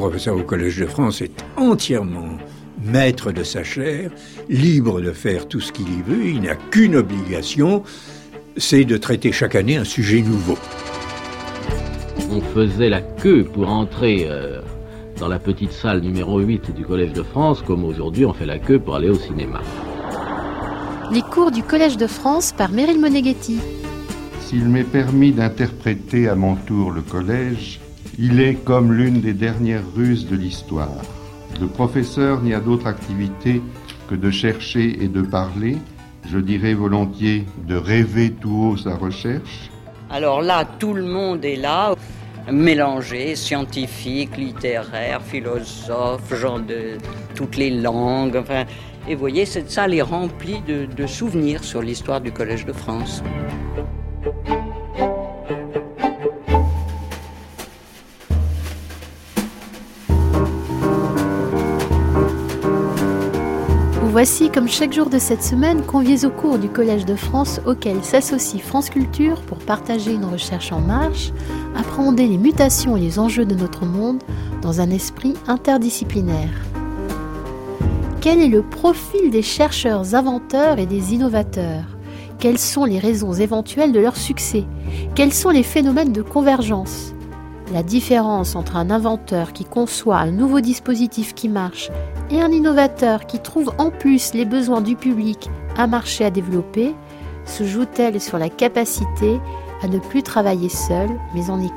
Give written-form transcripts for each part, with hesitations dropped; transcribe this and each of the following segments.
professeur au Collège de France est entièrement maître de sa chaire, libre de faire tout ce qu'il y veut. Il n'a qu'une obligation, c'est de traiter chaque année un sujet nouveau. On faisait la queue pour entrer dans la petite salle numéro 8 du Collège de France, comme aujourd'hui on fait la queue pour aller au cinéma. Les cours du Collège de France par Meryl Moneghetti. S'il m'est permis d'interpréter à mon tour le collège, il est comme l'une des dernières ruses de l'histoire. Le professeur n'y a d'autre activité que de chercher et de parler, je dirais volontiers de rêver tout haut sa recherche. Alors là, tout le monde est là, mélangé, scientifique, littéraire, philosophe, gens de toutes les langues. Enfin, et vous voyez, cette salle est remplie de souvenirs sur l'histoire du Collège de France. Voici, comme chaque jour de cette semaine, conviés au cours du Collège de France auquel s'associe France Culture pour partager une recherche en marche, appréhender les mutations et les enjeux de notre monde dans un esprit interdisciplinaire. Quel est le profil des chercheurs inventeurs et des innovateurs ? Quelles sont les raisons éventuelles de leur succès ? Quels sont les phénomènes de convergence ? La différence entre un inventeur qui conçoit un nouveau dispositif qui marche et un innovateur qui trouve en plus les besoins du public un marché à développer se joue-t-elle sur la capacité à ne plus travailler seul mais en équipe ?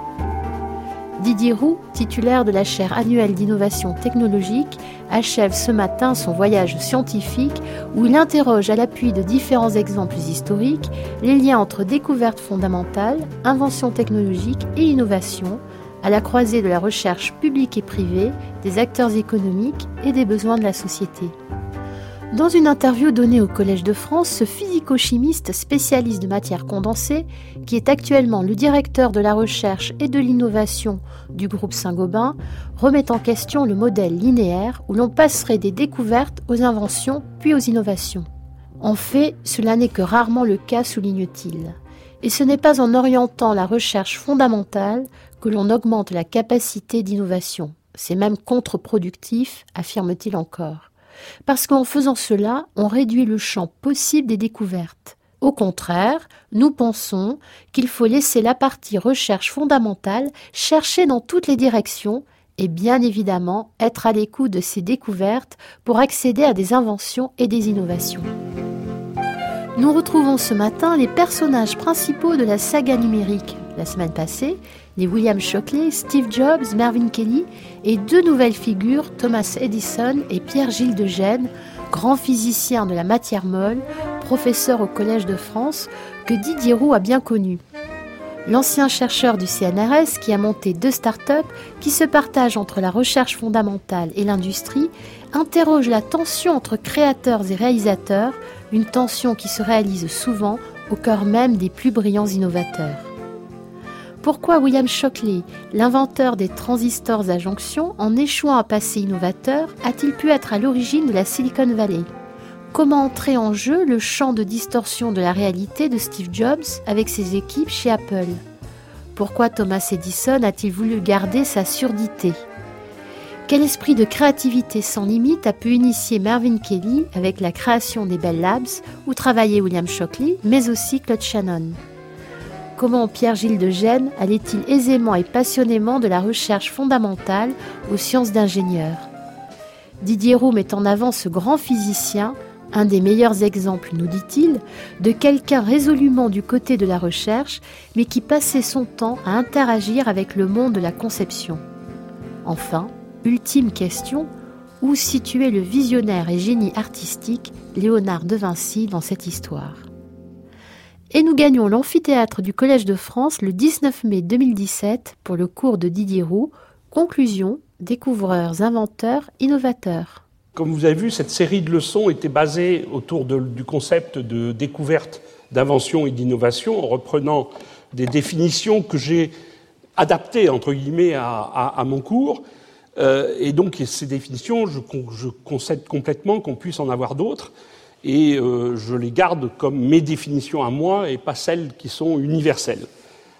Didier Roux, titulaire de la chaire annuelle d'innovation technologique, achève ce matin son voyage scientifique où il interroge à l'appui de différents exemples historiques les liens entre découvertes fondamentales, inventions technologiques et innovation, à la croisée de la recherche publique et privée, des acteurs économiques et des besoins de la société. Dans une interview donnée au Collège de France, ce physico-chimiste spécialiste de matière condensée, qui est actuellement le directeur de la recherche et de l'innovation du groupe Saint-Gobain, remet en question le modèle linéaire où l'on passerait des découvertes aux inventions puis aux innovations. En fait, cela n'est que rarement le cas, souligne-t-il. Et ce n'est pas en orientant la recherche fondamentale que l'on augmente la capacité d'innovation. C'est même contre-productif, affirme-t-il encore. Parce qu'en faisant cela, on réduit le champ possible des découvertes. Au contraire, nous pensons qu'il faut laisser la partie recherche fondamentale chercher dans toutes les directions et bien évidemment être à l'écoute de ces découvertes pour accéder à des inventions et des innovations. Nous retrouvons ce matin les personnages principaux de la saga numérique. La semaine passée, les William Shockley, Steve Jobs, Mervyn Kelly et deux nouvelles figures, Thomas Edison et Pierre-Gilles de Gennes, grand physicien de la matière molle, professeur au Collège de France, que Didier Roux a bien connu. L'ancien chercheur du CNRS qui a monté deux start-up qui se partagent entre la recherche fondamentale et l'industrie interroge la tension entre créateurs et réalisateurs, une tension qui se réalise souvent au cœur même des plus brillants innovateurs. Pourquoi William Shockley, l'inventeur des transistors à jonction, en échouant à passer innovateur, a-t-il pu être à l'origine de la Silicon Valley ? Comment entrer en jeu le champ de distorsion de la réalité de Steve Jobs avec ses équipes chez Apple ? Pourquoi Thomas Edison a-t-il voulu garder sa surdité ? Quel esprit de créativité sans limite a pu initier Mervyn Kelly avec la création des Bell Labs où travaillait William Shockley, mais aussi Claude Shannon ? Comment Pierre-Gilles de Gennes allait-il aisément et passionnément de la recherche fondamentale aux sciences d'ingénieur ? Didier Roux met en avant ce grand physicien, un des meilleurs exemples, nous dit-il, de quelqu'un résolument du côté de la recherche, mais qui passait son temps à interagir avec le monde de la conception. Enfin, ultime question, où situer le visionnaire et génie artistique Léonard de Vinci dans cette histoire ? Et nous gagnons l'amphithéâtre du Collège de France le 19 mai 2017 pour le cours de Didier Roux, Conclusion, découvreurs, inventeurs, innovateurs. Comme vous avez vu, cette série de leçons était basée autour du concept de découverte, d'invention et d'innovation, en reprenant des définitions que j'ai adaptées, entre guillemets, à mon cours. Et donc, ces définitions, je concède complètement qu'on puisse en avoir d'autres. Et je les garde comme mes définitions à moi et pas celles qui sont universelles.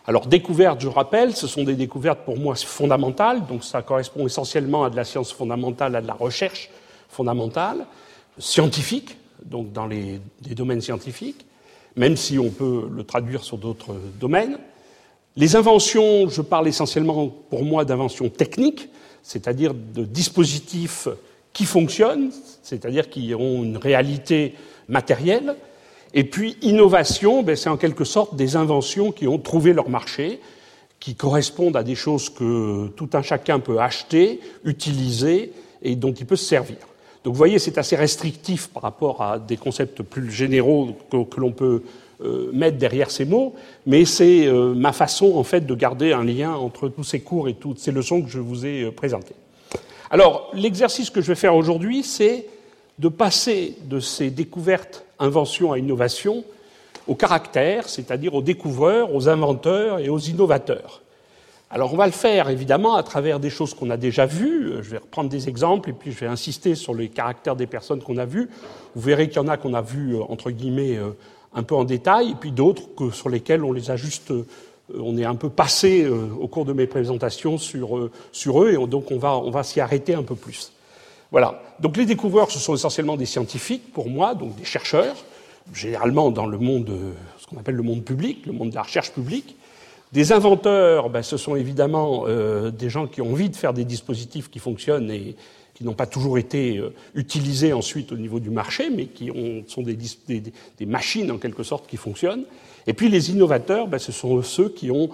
Alors, découvertes, je rappelle, ce sont des découvertes pour moi fondamentales, donc ça correspond essentiellement à de la science fondamentale, à de la recherche fondamentale, scientifique, donc dans des domaines scientifiques, même si on peut le traduire sur d'autres domaines. Les inventions, je parle essentiellement pour moi d'inventions techniques, c'est-à-dire de dispositifs qui fonctionnent, c'est-à-dire qui ont une réalité matérielle. Et puis, innovation, c'est en quelque sorte des inventions qui ont trouvé leur marché, qui correspondent à des choses que tout un chacun peut acheter, utiliser et dont il peut se servir. Donc, vous voyez, c'est assez restrictif par rapport à des concepts plus généraux que l'on peut mettre derrière ces mots, mais c'est ma façon, en fait, de garder un lien entre tous ces cours et toutes ces leçons que je vous ai présentées. Alors, l'exercice que je vais faire aujourd'hui, c'est de passer de ces découvertes, inventions à innovation, au caractère, c'est-à-dire aux découvreurs, aux inventeurs et aux innovateurs. Alors, on va le faire, évidemment, à travers des choses qu'on a déjà vues. Je vais reprendre des exemples et puis je vais insister sur les caractères des personnes qu'on a vues. Vous verrez qu'il y en a qu'on a vues, entre guillemets, un peu en détail, et puis d'autres sur lesquels on les a juste... on est un peu passé au cours de mes présentations sur eux, et donc on va s'y arrêter un peu plus. Voilà. Donc les découvreurs, ce sont essentiellement des scientifiques, pour moi, donc des chercheurs, généralement dans le monde, ce qu'on appelle le monde public, le monde de la recherche publique. Des inventeurs, ce sont évidemment des gens qui ont envie de faire des dispositifs qui fonctionnent et qui n'ont pas toujours été utilisés ensuite au niveau du marché, mais qui sont des machines en quelque sorte qui fonctionnent. Et puis les innovateurs, ce sont ceux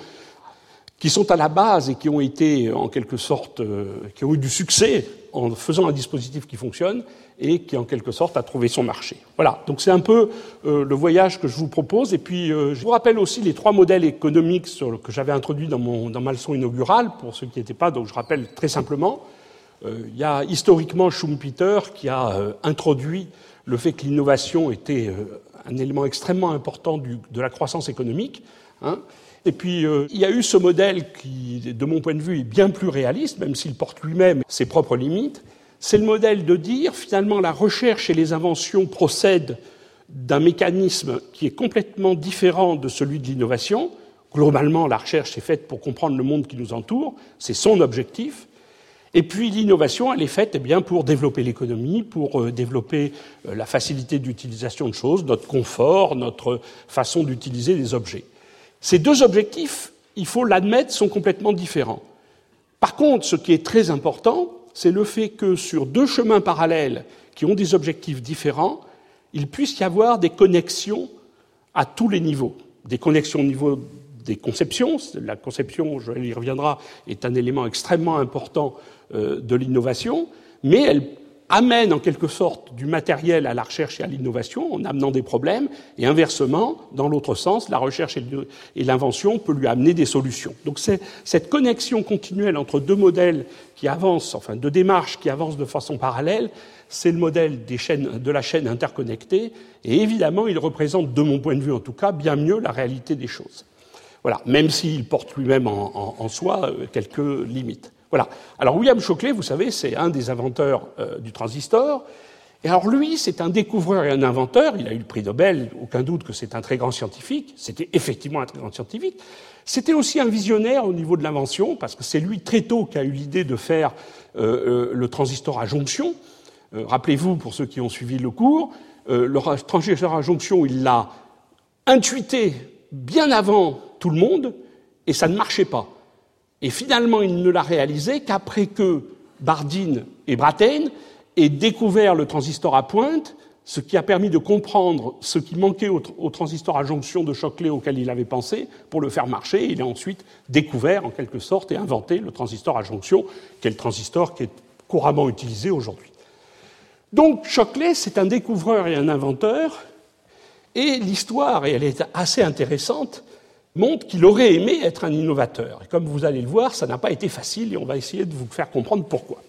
qui sont à la base et qui ont été en quelque sorte, qui ont eu du succès en faisant un dispositif qui fonctionne et qui en quelque sorte a trouvé son marché. Voilà, donc c'est un peu le voyage que je vous propose. Et puis je vous rappelle aussi les 3 modèles économiques que j'avais introduits dans ma leçon inaugurale, pour ceux qui n'étaient pas, donc je rappelle très simplement. Il y a historiquement Schumpeter qui a introduit le fait que l'innovation était un élément extrêmement important de la croissance économique. Et puis, il y a eu ce modèle qui, de mon point de vue, est bien plus réaliste, même s'il porte lui-même ses propres limites. C'est le modèle de dire, finalement, la recherche et les inventions procèdent d'un mécanisme qui est complètement différent de celui de l'innovation. Globalement, la recherche est faite pour comprendre le monde qui nous entoure, c'est son objectif. Et puis l'innovation, elle est faite pour développer l'économie, pour développer la facilité d'utilisation de choses, notre confort, notre façon d'utiliser des objets. Ces 2 objectifs, il faut l'admettre, sont complètement différents. Par contre, ce qui est très important, c'est le fait que sur 2 chemins parallèles qui ont des objectifs différents, il puisse y avoir des connexions à tous les niveaux. Des connexions au niveau des conceptions. La conception, je y reviendrai, est un élément extrêmement important de l'innovation, mais elle amène en quelque sorte du matériel à la recherche et à l'innovation en amenant des problèmes, et inversement, dans l'autre sens, la recherche et l'invention peut lui amener des solutions. Donc c'est cette connexion continuelle entre 2 modèles qui avancent, enfin 2 démarches qui avancent de façon parallèle, c'est le modèle de la chaîne interconnectée, et évidemment il représente, de mon point de vue en tout cas, bien mieux la réalité des choses. Voilà, même s'il porte lui-même en soi quelques limites. Voilà. Alors William Shockley, vous savez, c'est un des inventeurs du transistor. Et alors lui, c'est un découvreur et un inventeur. Il a eu le prix Nobel, aucun doute que c'est un très grand scientifique. C'était effectivement un très grand scientifique. C'était aussi un visionnaire au niveau de l'invention, parce que c'est lui très tôt qui a eu l'idée de faire le transistor à jonction. Rappelez-vous, pour ceux qui ont suivi le cours, le transistor à jonction, il l'a intuité bien avant tout le monde, et ça ne marchait pas. Et finalement, il ne l'a réalisé qu'après que Bardeen et Brattain aient découvert le transistor à pointe, ce qui a permis de comprendre ce qui manquait au transistor à jonction de Shockley auquel il avait pensé pour le faire marcher. Il a ensuite découvert, en quelque sorte, et inventé le transistor à jonction, qui est le transistor qui est couramment utilisé aujourd'hui. Donc, Shockley, c'est un découvreur et un inventeur, et l'histoire, et elle est assez intéressante, montre qu'il aurait aimé être un innovateur. Et comme vous allez le voir, ça n'a pas été facile et on va essayer de vous faire comprendre pourquoi.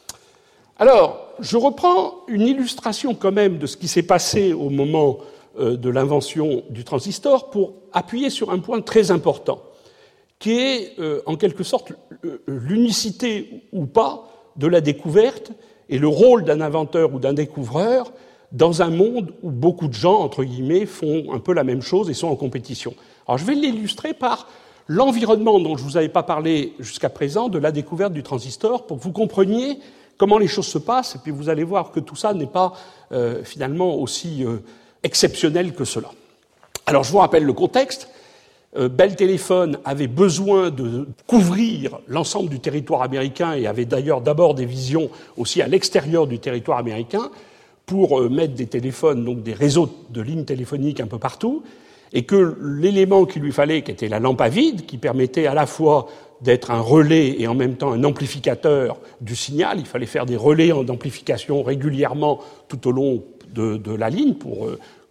Alors, je reprends une illustration quand même de ce qui s'est passé au moment de l'invention du transistor pour appuyer sur un point très important, qui est en quelque sorte l'unicité ou pas de la découverte et le rôle d'un inventeur ou d'un découvreur dans un monde où beaucoup de gens, entre guillemets, font un peu la même chose et sont en compétition. Alors je vais l'illustrer par l'environnement dont je ne vous avais pas parlé jusqu'à présent, de la découverte du transistor, pour que vous compreniez comment les choses se passent, et puis vous allez voir que tout ça n'est pas finalement aussi exceptionnel que cela. Alors je vous rappelle le contexte. Bell Telephone avait besoin de couvrir l'ensemble du territoire américain et avait d'ailleurs d'abord des visions aussi à l'extérieur du territoire américain pour mettre des téléphones, donc des réseaux de lignes téléphoniques un peu partout, et que l'élément qu'il lui fallait, qui était la lampe à vide, qui permettait à la fois d'être un relais et en même temps un amplificateur du signal, il fallait faire des relais d'amplification régulièrement tout au long de la ligne pour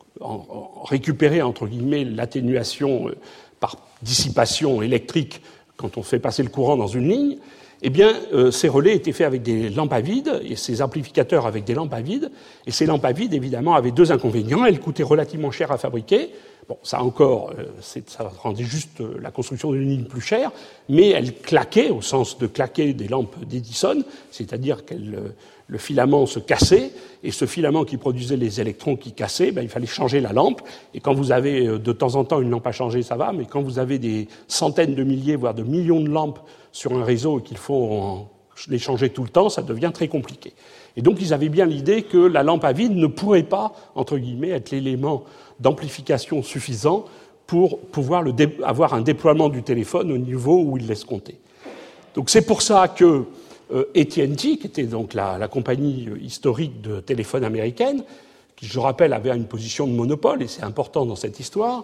récupérer, entre guillemets, l'atténuation par dissipation électrique quand on fait passer le courant dans une ligne, eh bien, ces relais étaient faits avec des lampes à vide, et ces amplificateurs avec des lampes à vide, et ces lampes à vide, évidemment, avaient deux inconvénients. Elles coûtaient relativement cher à fabriquer. Bon, ça encore, ça rendait juste la construction d'une ligne plus chère, mais elles claquaient, au sens de claquer des lampes d'Edison, c'est-à-dire que le filament se cassait, et ce filament qui produisait les électrons qui cassaient, il fallait changer la lampe. Et quand vous avez de temps en temps une lampe à changer, ça va, mais quand vous avez des centaines de milliers, voire de millions de lampes sur un réseau et qu'il faut les changer tout le temps, ça devient très compliqué. Et donc ils avaient bien l'idée que la lampe à vide ne pourrait pas, entre guillemets, être l'élément d'amplification suffisant pour pouvoir avoir un déploiement du téléphone au niveau où il l'escomptait. Donc c'est pour ça que AT&T, qui était donc la compagnie historique de téléphone américaine, qui, je rappelle, avait une position de monopole, et c'est important dans cette histoire,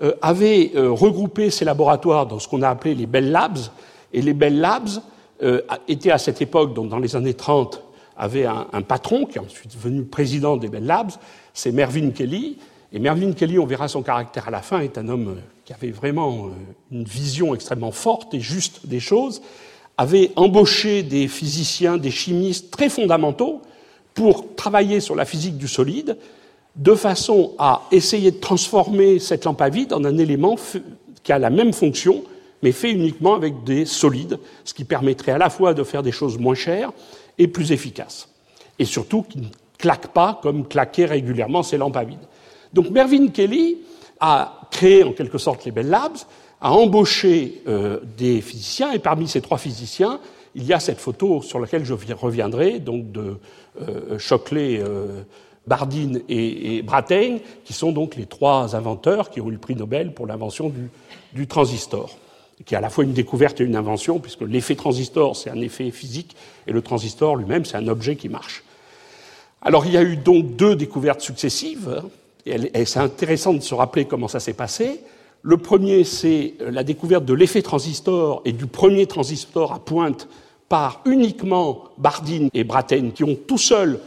avait regroupé ses laboratoires dans ce qu'on a appelé les Bell Labs, et les Bell Labs étaient à cette époque, donc dans les années 30, avait un patron, qui est ensuite devenu président des Bell Labs, c'est Mervyn Kelly. Et Mervyn Kelly, on verra son caractère à la fin, est un homme qui avait vraiment une vision extrêmement forte et juste des choses, avait embauché des physiciens, des chimistes très fondamentaux pour travailler sur la physique du solide, de façon à essayer de transformer cette lampe à vide en un élément qui a la même fonction, mais fait uniquement avec des solides, ce qui permettrait à la fois de faire des choses moins chères et plus efficaces. Et surtout, qui ne claquent pas comme claquaient régulièrement ces lampes à vide. Donc Mervyn Kelly a créé en quelque sorte les Bell Labs, a embauché des physiciens, et parmi ces trois physiciens, il y a cette photo sur laquelle je reviendrai, donc de Shockley, Bardeen et Brattain, qui sont donc les trois inventeurs qui ont eu le prix Nobel pour l'invention du transistor, qui est à la fois une découverte et une invention, puisque l'effet transistor, c'est un effet physique, et le transistor lui-même, c'est un objet qui marche. Alors il y a eu donc deux découvertes successives, et c'est intéressant de se rappeler comment ça s'est passé. Le premier, c'est la découverte de l'effet transistor et du premier transistor à pointe par uniquement Bardeen et Brattain, qui ont tout seuls...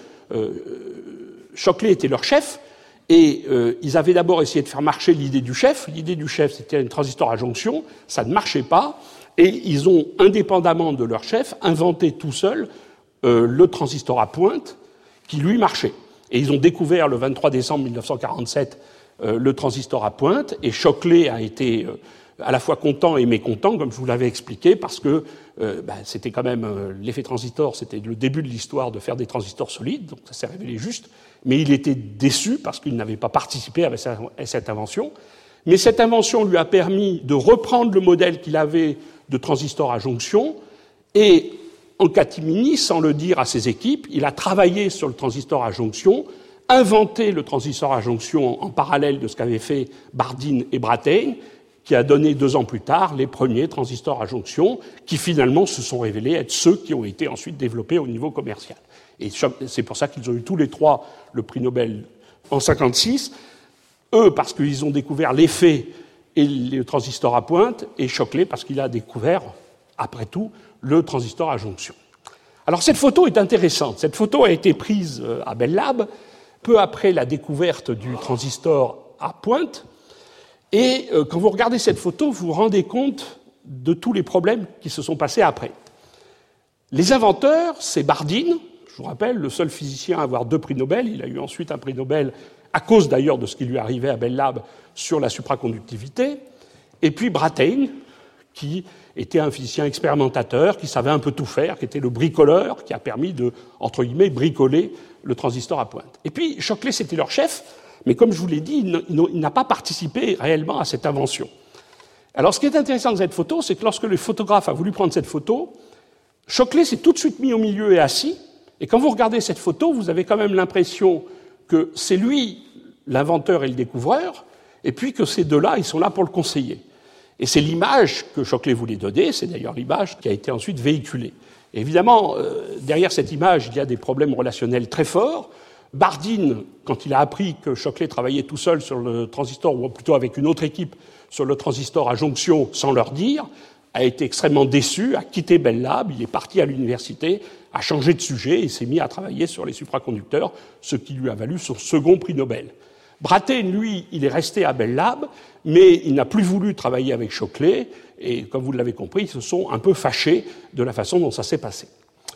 Shockley était leur chef, et ils avaient d'abord essayé de faire marcher l'idée du chef. L'idée du chef, c'était un transistor à jonction, ça ne marchait pas, et ils ont, indépendamment de leur chef, inventé tout seuls le transistor à pointe, qui lui marchait. Et ils ont découvert le 23 décembre 1947 le transistor à pointe, et Shockley a été à la fois content et mécontent, comme je vous l'avais expliqué, parce que c'était quand même l'effet transistor, c'était le début de l'histoire de faire des transistors solides, donc ça s'est révélé juste, mais il était déçu parce qu'il n'avait pas participé à cette invention. Mais cette invention lui a permis de reprendre le modèle qu'il avait de transistor à jonction, et en catimini, sans le dire à ses équipes, il a travaillé sur le transistor à jonction, inventé le transistor à jonction en parallèle de ce qu'avaient fait Bardeen et Brattain, qui a donné 2 ans plus tard les premiers transistors à jonction, qui finalement se sont révélés être ceux qui ont été ensuite développés au niveau commercial. Et c'est pour ça qu'ils ont eu tous les trois le prix Nobel en 1956. Eux, parce qu'ils ont découvert l'effet et le transistor à pointe, et Shockley, parce qu'il a découvert, après tout, le transistor à jonction. Alors cette photo est intéressante. Cette photo a été prise à Bell Labs, peu après la découverte du transistor à pointe. Et quand vous regardez cette photo, vous vous rendez compte de tous les problèmes qui se sont passés après. Les inventeurs, c'est Bardeen, je vous rappelle, le seul physicien à avoir 2 prix Nobel. Il a eu ensuite un prix Nobel, à cause d'ailleurs de ce qui lui arrivait à Bell Labs sur la supraconductivité. Et puis Brattain, qui était un physicien expérimentateur, qui savait un peu tout faire, qui était le bricoleur, qui a permis de, entre guillemets, bricoler le transistor à pointe. Et puis Shockley, c'était leur chef, mais comme je vous l'ai dit, il n'a pas participé réellement à cette invention. Alors, ce qui est intéressant de cette photo, c'est que lorsque le photographe a voulu prendre cette photo, Shockley s'est tout de suite mis au milieu et assis, et quand vous regardez cette photo, vous avez quand même l'impression que c'est lui l'inventeur et le découvreur, et puis que ces deux-là, ils sont là pour le conseiller. Et c'est l'image que Shockley voulait donner, c'est d'ailleurs l'image qui a été ensuite véhiculée. Et évidemment, derrière cette image, il y a des problèmes relationnels très forts. Bardeen, quand il a appris que Shockley travaillait tout seul sur le transistor, ou plutôt avec une autre équipe sur le transistor à jonction sans leur dire, a été extrêmement déçu, a quitté Bell Labs, il est parti à l'université, a changé de sujet et s'est mis à travailler sur les supraconducteurs, ce qui lui a valu son second prix Nobel. Brattain, lui, il est resté à Bell Labs, mais il n'a plus voulu travailler avec Shockley, et comme vous l'avez compris, ils se sont un peu fâchés de la façon dont ça s'est passé.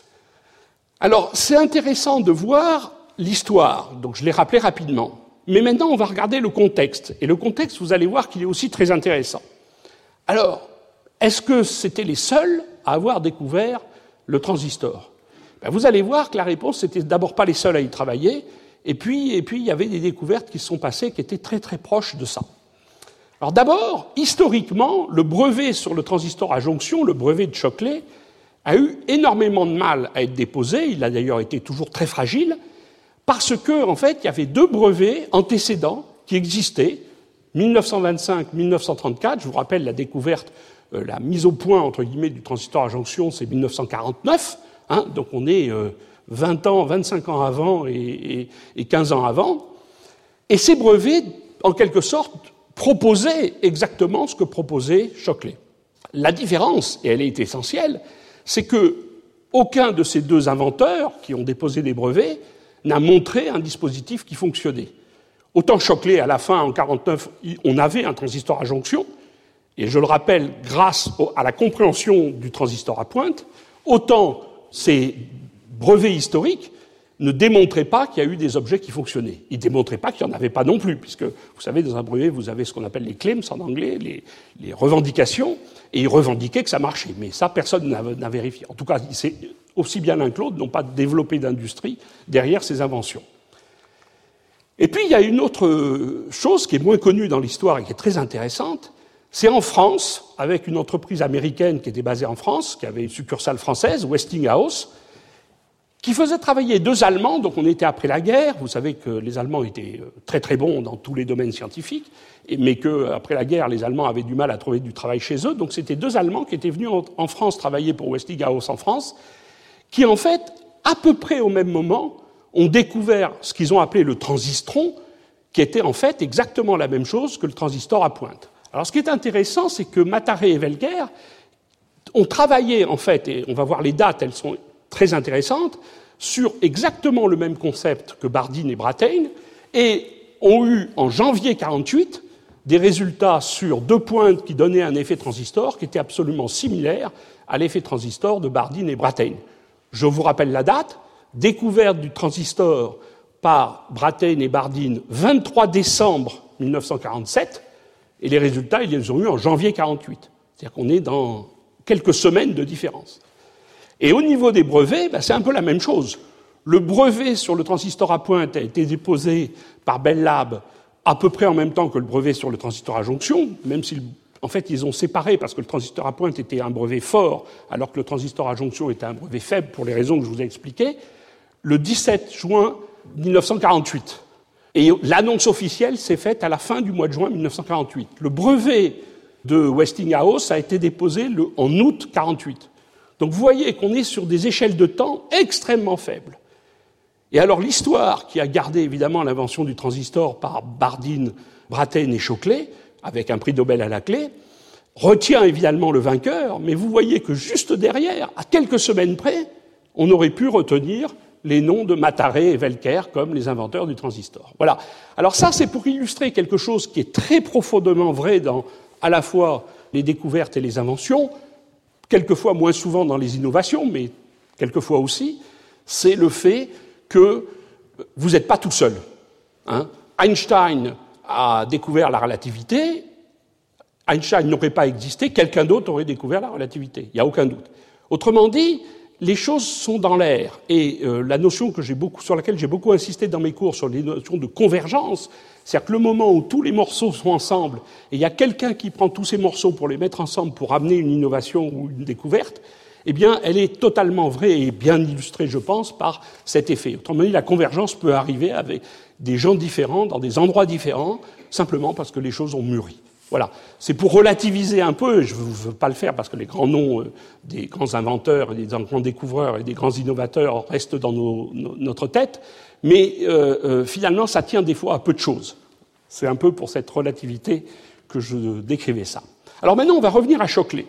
Alors, c'est intéressant de voir l'histoire, donc je l'ai rappelé rapidement. Mais maintenant, on va regarder le contexte. Et le contexte, vous allez voir qu'il est aussi très intéressant. Alors, est-ce que c'était les seuls à avoir découvert le transistor ? Vous allez voir que la réponse, c'était d'abord pas les seuls à y travailler, et puis il y avait des découvertes qui se sont passées qui étaient très très proches de ça. Alors d'abord, historiquement, le brevet sur le transistor à jonction, le brevet de Shockley, a eu énormément de mal à être déposé, il a d'ailleurs été toujours très fragile, parce que, en fait, il y avait deux brevets antécédents qui existaient, 1925-1934, je vous rappelle la découverte, la mise au point, entre guillemets, du transistor à jonction, c'est 1949, donc on est 25 ans avant et 15 ans avant, et ces brevets, en quelque sorte, proposaient exactement ce que proposait Shockley. La différence, et elle est essentielle, c'est que aucun de ces deux inventeurs qui ont déposé des brevets n'a montré un dispositif qui fonctionnait. Autant Shockley, à la fin, en 1949, on avait un transistor à jonction, et je le rappelle, grâce à la compréhension du transistor à pointe, autant ces brevets historiques ne démontraient pas qu'il y a eu des objets qui fonctionnaient. Ils ne démontraient pas qu'il n'y en avait pas non plus, puisque, vous savez, dans un brevet, vous avez ce qu'on appelle les claims en anglais, les revendications, et ils revendiquaient que ça marchait. Mais ça, personne n'a vérifié. En tout cas, c'est aussi bien l'un que l'autre n'ont pas développé d'industrie derrière ces inventions. Et puis, il y a une autre chose qui est moins connue dans l'histoire et qui est très intéressante, c'est en France, avec une entreprise américaine qui était basée en France, qui avait une succursale française, Westinghouse, qui faisait travailler deux Allemands, donc on était après la guerre, vous savez que les Allemands étaient très très bons dans tous les domaines scientifiques, mais qu'après la guerre, les Allemands avaient du mal à trouver du travail chez eux, donc c'était deux Allemands qui étaient venus en France travailler pour Westinghouse en France, qui en fait, à peu près au même moment, ont découvert ce qu'ils ont appelé le transistron, qui était en fait exactement la même chose que le transistor à pointe. Alors ce qui est intéressant, c'est que Mataré et Welker ont travaillé en fait, et on va voir les dates, elles sont très intéressantes, sur exactement le même concept que Bardeen et Brattain, et ont eu en janvier 1948 des résultats sur deux pointes qui donnaient un effet transistor qui était absolument similaire à l'effet transistor de Bardeen et Brattain. Je vous rappelle la date, découverte du transistor par Brattain et Bardeen 23 décembre 1947, et les résultats, ils les ont eus en janvier 1948. C'est-à-dire qu'on est dans quelques semaines de différence. Et au niveau des brevets, c'est un peu la même chose. Le brevet sur le transistor à pointe a été déposé par Bell Labs à peu près en même temps que le brevet sur le transistor à jonction, même si, en fait, ils ont séparé parce que le transistor à pointe était un brevet fort, alors que le transistor à jonction était un brevet faible pour les raisons que je vous ai expliquées, le 17 juin 1948. Et l'annonce officielle s'est faite à la fin du mois de juin 1948. Le brevet de Westinghouse a été déposé en août 1948. Donc vous voyez qu'on est sur des échelles de temps extrêmement faibles. Et alors l'histoire qui a gardé évidemment l'invention du transistor par Bardeen, Brattain et Shockley, avec un prix Nobel à la clé, retient évidemment le vainqueur, mais vous voyez que juste derrière, à quelques semaines près, on aurait pu retenir les noms de Mataré et Welker comme les inventeurs du transistor. Voilà. Alors ça, c'est pour illustrer quelque chose qui est très profondément vrai dans à la fois les découvertes et les inventions, quelquefois moins souvent dans les innovations, mais quelquefois aussi, c'est le fait que vous n'êtes pas tout seul. Einstein a découvert la relativité, Einstein n'aurait pas existé, quelqu'un d'autre aurait découvert la relativité, il n'y a aucun doute. Autrement dit, les choses sont dans l'air. Et la notion sur laquelle j'ai beaucoup insisté dans mes cours, sur les notions de convergence, c'est-à-dire que le moment où tous les morceaux sont ensemble, et il y a quelqu'un qui prend tous ces morceaux pour les mettre ensemble pour amener une innovation ou une découverte, eh bien, elle est totalement vraie et bien illustrée, je pense, par cet effet. Autrement dit, la convergence peut arriver avec des gens différents, dans des endroits différents, simplement parce que les choses ont mûri. Voilà. C'est pour relativiser un peu, je ne veux pas le faire parce que les grands noms des grands inventeurs, des grands découvreurs et des grands innovateurs restent dans notre tête, mais finalement, ça tient des fois à peu de choses. C'est un peu pour cette relativité que je décrivais ça. Alors maintenant, on va revenir à Shockley.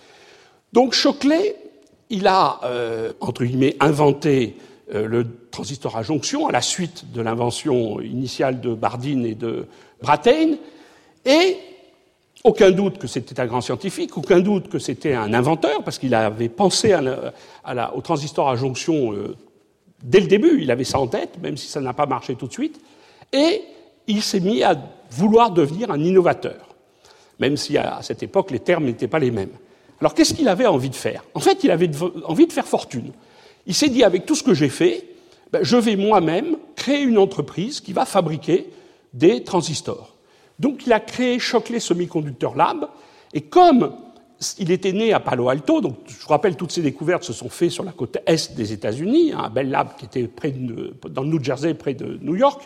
Donc Shockley, il a, entre guillemets, inventé le transistor à jonction à la suite de l'invention initiale de Bardeen et de Brattain, et aucun doute que c'était un grand scientifique, aucun doute que c'était un inventeur, parce qu'il avait pensé au transistor à jonction dès le début, il avait ça en tête, même si ça n'a pas marché tout de suite, et il s'est mis à vouloir devenir un innovateur, même si à cette époque les termes n'étaient pas les mêmes. Alors qu'est-ce qu'il avait envie de faire ? En fait, il avait envie de faire fortune. Il s'est dit, avec tout ce que j'ai fait, je vais moi-même créer une entreprise qui va fabriquer des transistors. Donc il a créé Shockley Semiconductor Lab, et comme il était né à Palo Alto, donc je vous rappelle, toutes ces découvertes se sont faites sur la côte est des États-Unis, un Bell Lab qui était dans le New Jersey, près de New York.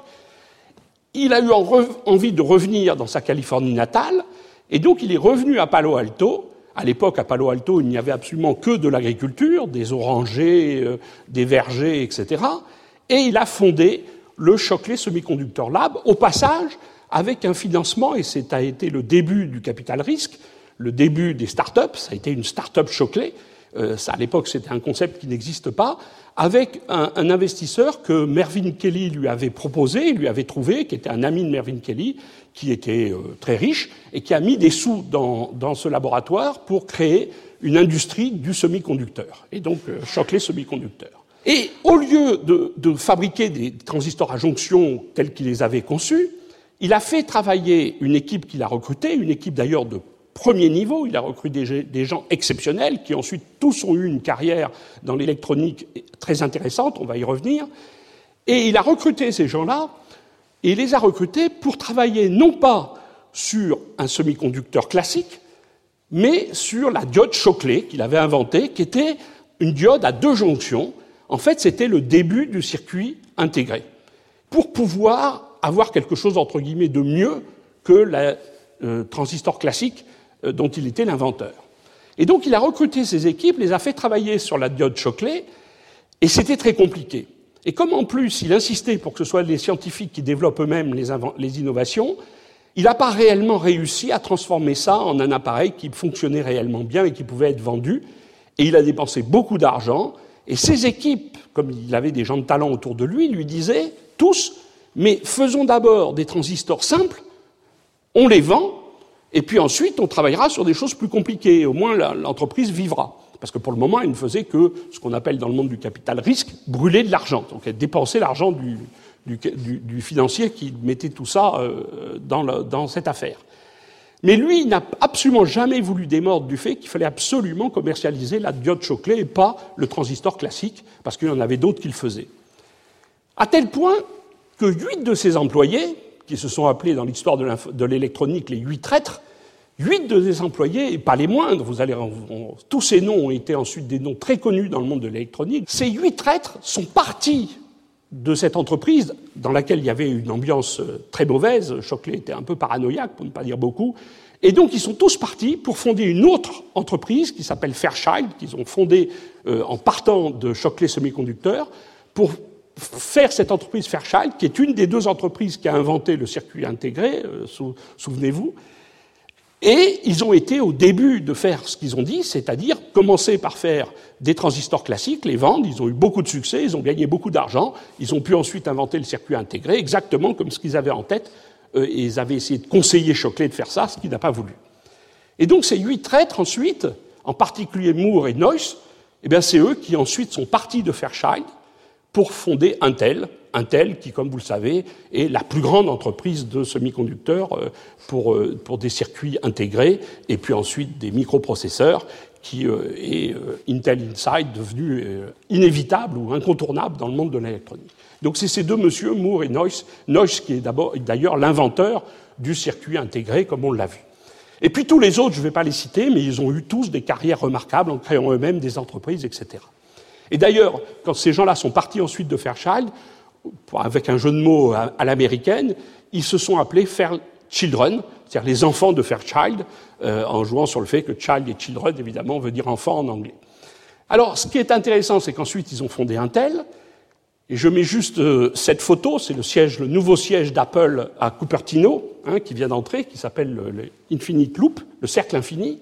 Il a eu envie de revenir dans sa Californie natale, et donc il est revenu à Palo Alto. À l'époque, à Palo Alto, il n'y avait absolument que de l'agriculture, des orangers, des vergers, etc. Et il a fondé le Shockley Semiconductor Lab, au passage, avec un financement, et ça a été le début du capital risque, le début des start-up, ça a été une start-up Shockley, ça, à l'époque c'était un concept qui n'existe pas, avec un investisseur que Mervyn Kelly lui avait proposé, lui avait trouvé, qui était un ami de Mervyn Kelly, qui était très riche, et qui a mis des sous dans ce laboratoire pour créer une industrie du semi-conducteur, et donc Shockley Semiconductor. Et au lieu de fabriquer des transistors à jonction tels qu'il les avait conçus, il a fait travailler une équipe qu'il a recrutée, une équipe d'ailleurs de premier niveau. Il a recruté des gens exceptionnels qui ensuite tous ont eu une carrière dans l'électronique très intéressante, on va y revenir. Et il a recruté ces gens-là, et il les a recrutés pour travailler non pas sur un semi-conducteur classique, mais sur la diode Shockley qu'il avait inventée, qui était une diode à 2 jonctions. En fait, c'était le début du circuit intégré, pour pouvoir avoir quelque chose, entre guillemets, de mieux que le transistor classique dont il était l'inventeur. Et donc, il a recruté ses équipes, les a fait travailler sur la diode Shockley, et c'était très compliqué. Et comme en plus, il insistait pour que ce soit les scientifiques qui développent eux-mêmes les innovations, il n'a pas réellement réussi à transformer ça en un appareil qui fonctionnait réellement bien et qui pouvait être vendu. Et il a dépensé beaucoup d'argent, et ses équipes, comme il avait des gens de talent autour de lui disaient tous, mais faisons d'abord des transistors simples, on les vend, et puis ensuite on travaillera sur des choses plus compliquées, et au moins l'entreprise vivra. Parce que pour le moment, elle ne faisait que ce qu'on appelle dans le monde du capital risque, brûler de l'argent. Donc elle dépensait l'argent du financier qui mettait tout ça dans cette affaire. Mais lui, il n'a absolument jamais voulu démordre du fait qu'il fallait absolument commercialiser la diode Shockley et pas le transistor classique, parce qu'il y en avait d'autres qui le faisaient. À tel point que 8 de ses employés, qui se sont appelés dans l'histoire de l'électronique les 8 traîtres, 8 de ses employés, et pas les moindres, tous ces noms ont été ensuite des noms très connus dans le monde de l'électronique, ces 8 traîtres sont partis de cette entreprise dans laquelle il y avait une ambiance très mauvaise. Shockley était un peu paranoïaque, pour ne pas dire beaucoup, et donc ils sont tous partis pour fonder une autre entreprise qui s'appelle Fairchild, qu'ils ont fondée en partant de Shockley Semiconductor, pour faire cette entreprise Fairchild, qui est une des 2 entreprises qui a inventé le circuit intégré, souvenez-vous. Et ils ont été au début de faire ce qu'ils ont dit, c'est-à-dire commencer par faire des transistors classiques, les vendre, ils ont eu beaucoup de succès, ils ont gagné beaucoup d'argent, ils ont pu ensuite inventer le circuit intégré, exactement comme ce qu'ils avaient en tête, et ils avaient essayé de conseiller Shockley de faire ça, ce qu'il n'a pas voulu. Et donc ces 8 traîtres ensuite, en particulier Moore et Noyce, eh bien c'est eux qui ensuite sont partis de Fairchild pour fonder Intel qui, comme vous le savez, est la plus grande entreprise de semi-conducteurs pour des circuits intégrés, et puis ensuite des microprocesseurs, qui est Intel Inside, devenu inévitable ou incontournable dans le monde de l'électronique. Donc c'est ces deux messieurs, Moore et Noyce, Noyce qui est d'ailleurs l'inventeur du circuit intégré, comme on l'a vu. Et puis tous les autres, je ne vais pas les citer, mais ils ont eu tous des carrières remarquables en créant eux-mêmes des entreprises, etc. Et d'ailleurs, quand ces gens-là sont partis ensuite de Fairchild, avec un jeu de mots à l'américaine, ils se sont appelés Fairchildren, c'est-à-dire les enfants de Fairchild, en jouant sur le fait que child et children, évidemment, veut dire enfant en anglais. Alors, ce qui est intéressant, c'est qu'ensuite, ils ont fondé Intel, et je mets juste cette photo, c'est le nouveau siège d'Apple à Cupertino, qui vient d'entrer, qui s'appelle le Infinite Loop, le cercle infini.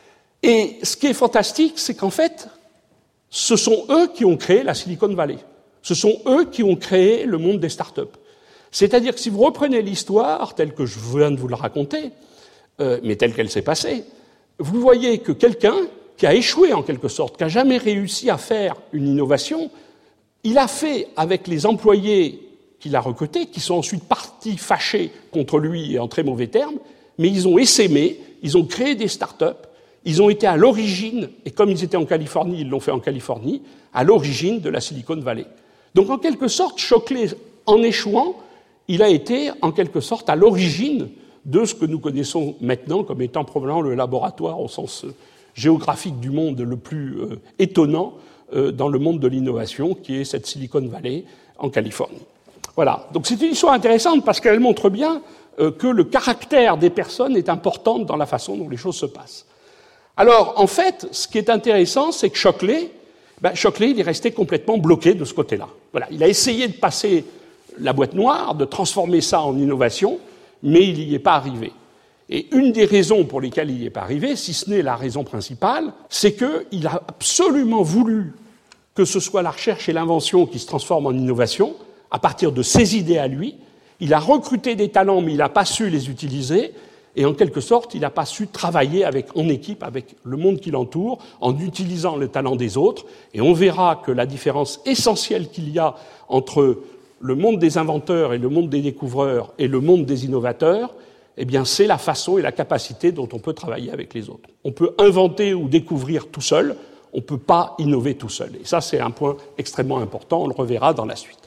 Et ce qui est fantastique, c'est qu'en fait, ce sont eux qui ont créé la Silicon Valley. Ce sont eux qui ont créé le monde des startups. C'est-à-dire que si vous reprenez l'histoire, telle que je viens de vous la raconter, mais telle qu'elle s'est passée, vous voyez que quelqu'un qui a échoué en quelque sorte, qui n'a jamais réussi à faire une innovation, il a fait avec les employés qu'il a recrutés, qui sont ensuite partis fâchés contre lui et en très mauvais termes, mais ils ont essaimé, ils ont créé des startups, ils ont été à l'origine, et comme ils étaient en Californie, ils l'ont fait en Californie, à l'origine de la Silicon Valley. Donc en quelque sorte, Shockley, en échouant, il a été en quelque sorte à l'origine de ce que nous connaissons maintenant comme étant probablement le laboratoire au sens géographique du monde le plus étonnant dans le monde de l'innovation, qui est cette Silicon Valley en Californie. Voilà. Donc c'est une histoire intéressante parce qu'elle montre bien que le caractère des personnes est important dans la façon dont les choses se passent. Alors, en fait, ce qui est intéressant, c'est que Shockley, il est resté complètement bloqué de ce côté-là. Voilà. Il a essayé de passer la boîte noire, de transformer ça en innovation, mais il n'y est pas arrivé. Et une des raisons pour lesquelles il n'y est pas arrivé, si ce n'est la raison principale, c'est qu'il a absolument voulu que ce soit la recherche et l'invention qui se transforment en innovation, à partir de ses idées à lui. Il a recruté des talents, mais il n'a pas su les utiliser, et en quelque sorte, il n'a pas su travailler en équipe avec le monde qui l'entoure, en utilisant le talent des autres, et on verra que la différence essentielle qu'il y a entre le monde des inventeurs et le monde des découvreurs et le monde des innovateurs, eh bien, c'est la façon et la capacité dont on peut travailler avec les autres. On peut inventer ou découvrir tout seul, on ne peut pas innover tout seul. Et ça, c'est un point extrêmement important, on le reverra dans la suite.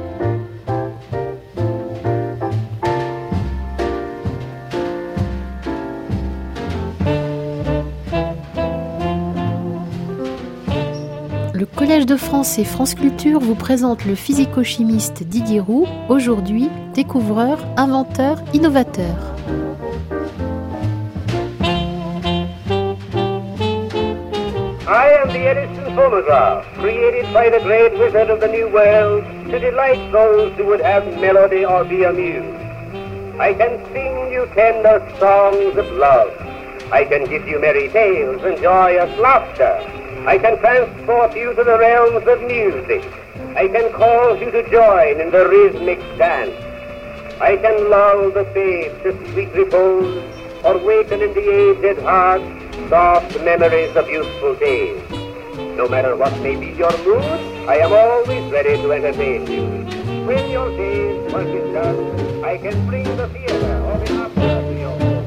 Le Collège de France et France Culture vous présente le physico-chimiste Didier Roux, aujourd'hui découvreur, inventeur, innovateur. I am the Edison phonograph, created by the great wizard of the New World to delight those who would have melody or be amused. I can sing you tender songs of love. I can give you merry tales and joyous laughter. I can transport you to the realms of music. I can cause you to join in the rhythmic dance. I can lull the babe to sweet repose, or waken in the aged heart soft memories of youthful days. No matter what may be your mood, I am always ready to entertain you. When your day's work is done, I can bring the theater or the opera to your home.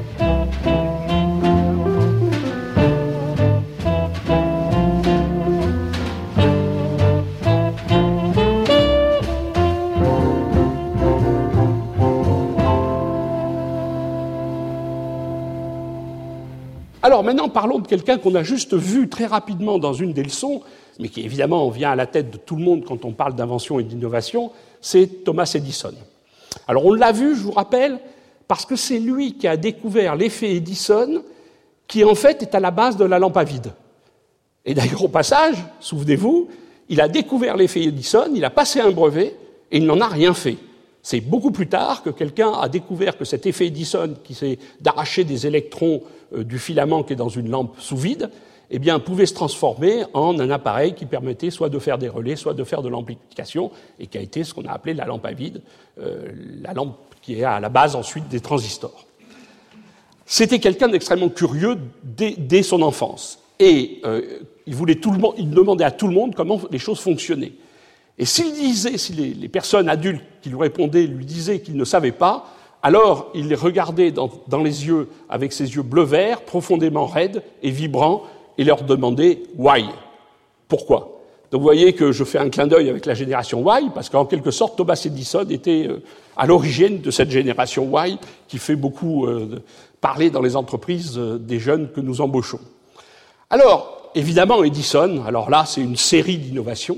Alors maintenant, parlons de quelqu'un qu'on a juste vu très rapidement dans une des leçons, mais qui évidemment vient à la tête de tout le monde quand on parle d'invention et d'innovation, c'est Thomas Edison. Alors on l'a vu, je vous rappelle, parce que c'est lui qui a découvert l'effet Edison, qui en fait est à la base de la lampe à vide. Et d'ailleurs au passage, souvenez-vous, il a découvert l'effet Edison, il a passé un brevet, et il n'en a rien fait. C'est beaucoup plus tard que quelqu'un a découvert que cet effet Edison, qui c'est d'arracher des électrons du filament qui est dans une lampe sous vide, eh bien, pouvait se transformer en un appareil qui permettait soit de faire des relais, soit de faire de l'amplification, et qui a été ce qu'on a appelé la lampe à vide, la lampe qui est à la base ensuite des transistors. C'était quelqu'un d'extrêmement curieux dès son enfance, et il demandait à tout le monde comment les choses fonctionnaient. Et si les personnes adultes qui lui répondaient lui disaient qu'ils ne savaient pas, alors il les regardait dans les yeux avec ses yeux bleu-vert, profondément raides et vibrants, et leur demander « why ?» Pourquoi ? Donc vous voyez que je fais un clin d'œil avec la génération Y, parce qu'en quelque sorte, Thomas Edison était à l'origine de cette génération Y qui fait beaucoup parler dans les entreprises des jeunes que nous embauchons. Alors, évidemment, Edison, alors là, c'est une série d'innovations.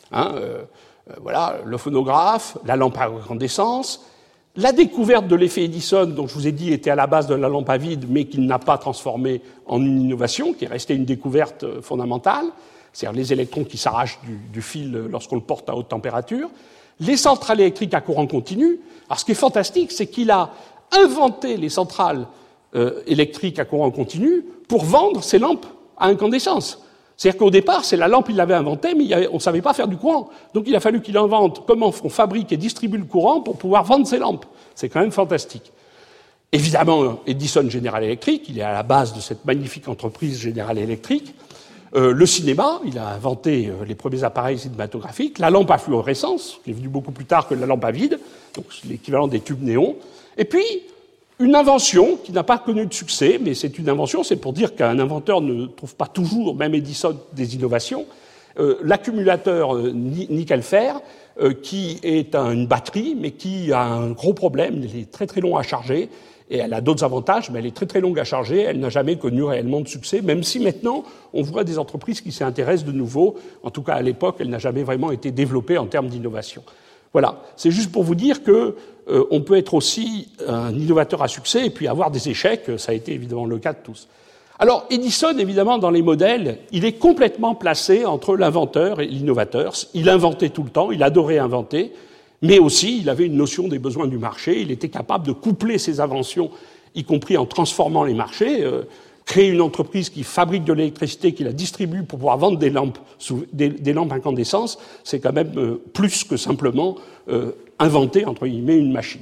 Voilà, le phonographe, la lampe à incandescence, la découverte de l'effet Edison, dont je vous ai dit était à la base de la lampe à vide, mais qu'il n'a pas transformé en une innovation, qui est restée une découverte fondamentale, c'est-à-dire les électrons qui s'arrachent du fil lorsqu'on le porte à haute température, les centrales électriques à courant continu. Alors, ce qui est fantastique, c'est qu'il a inventé les centrales électriques à courant continu pour vendre ses lampes à incandescence. C'est-à-dire qu'au départ, c'est la lampe qu'il l'avait inventée, mais on ne savait pas faire du courant. Donc il a fallu qu'il invente comment on fabrique et distribue le courant pour pouvoir vendre ses lampes. C'est quand même fantastique. Évidemment, Edison General Electric, il est à la base de cette magnifique entreprise General Electric. Le cinéma, il a inventé les premiers appareils cinématographiques. La lampe à fluorescence, qui est venue beaucoup plus tard que la lampe à vide, donc l'équivalent des tubes néons. Et puis, une invention qui n'a pas connu de succès, mais c'est une invention, c'est pour dire qu'un inventeur ne trouve pas toujours, même Edison, des innovations. L'accumulateur nickel-fer, qui est une batterie, mais qui a un gros problème, il est très très long à charger, et elle a d'autres avantages, mais elle est très très longue à charger, elle n'a jamais connu réellement de succès, même si maintenant on voit des entreprises qui s'y intéressent de nouveau. En tout cas, à l'époque, elle n'a jamais vraiment été développée en termes d'innovation. Voilà, c'est juste pour vous dire que on peut être aussi un innovateur à succès et puis avoir des échecs, ça a été évidemment le cas de tous. Alors, Edison, évidemment, dans les modèles, il est complètement placé entre l'inventeur et l'innovateur. Il inventait tout le temps, il adorait inventer, mais aussi il avait une notion des besoins du marché, il était capable de coupler ses inventions, y compris en transformant les marchés, créer une entreprise qui fabrique de l'électricité, qui la distribue pour pouvoir vendre des lampes incandescence, c'est quand même plus que simplement inventer, entre guillemets, une machine.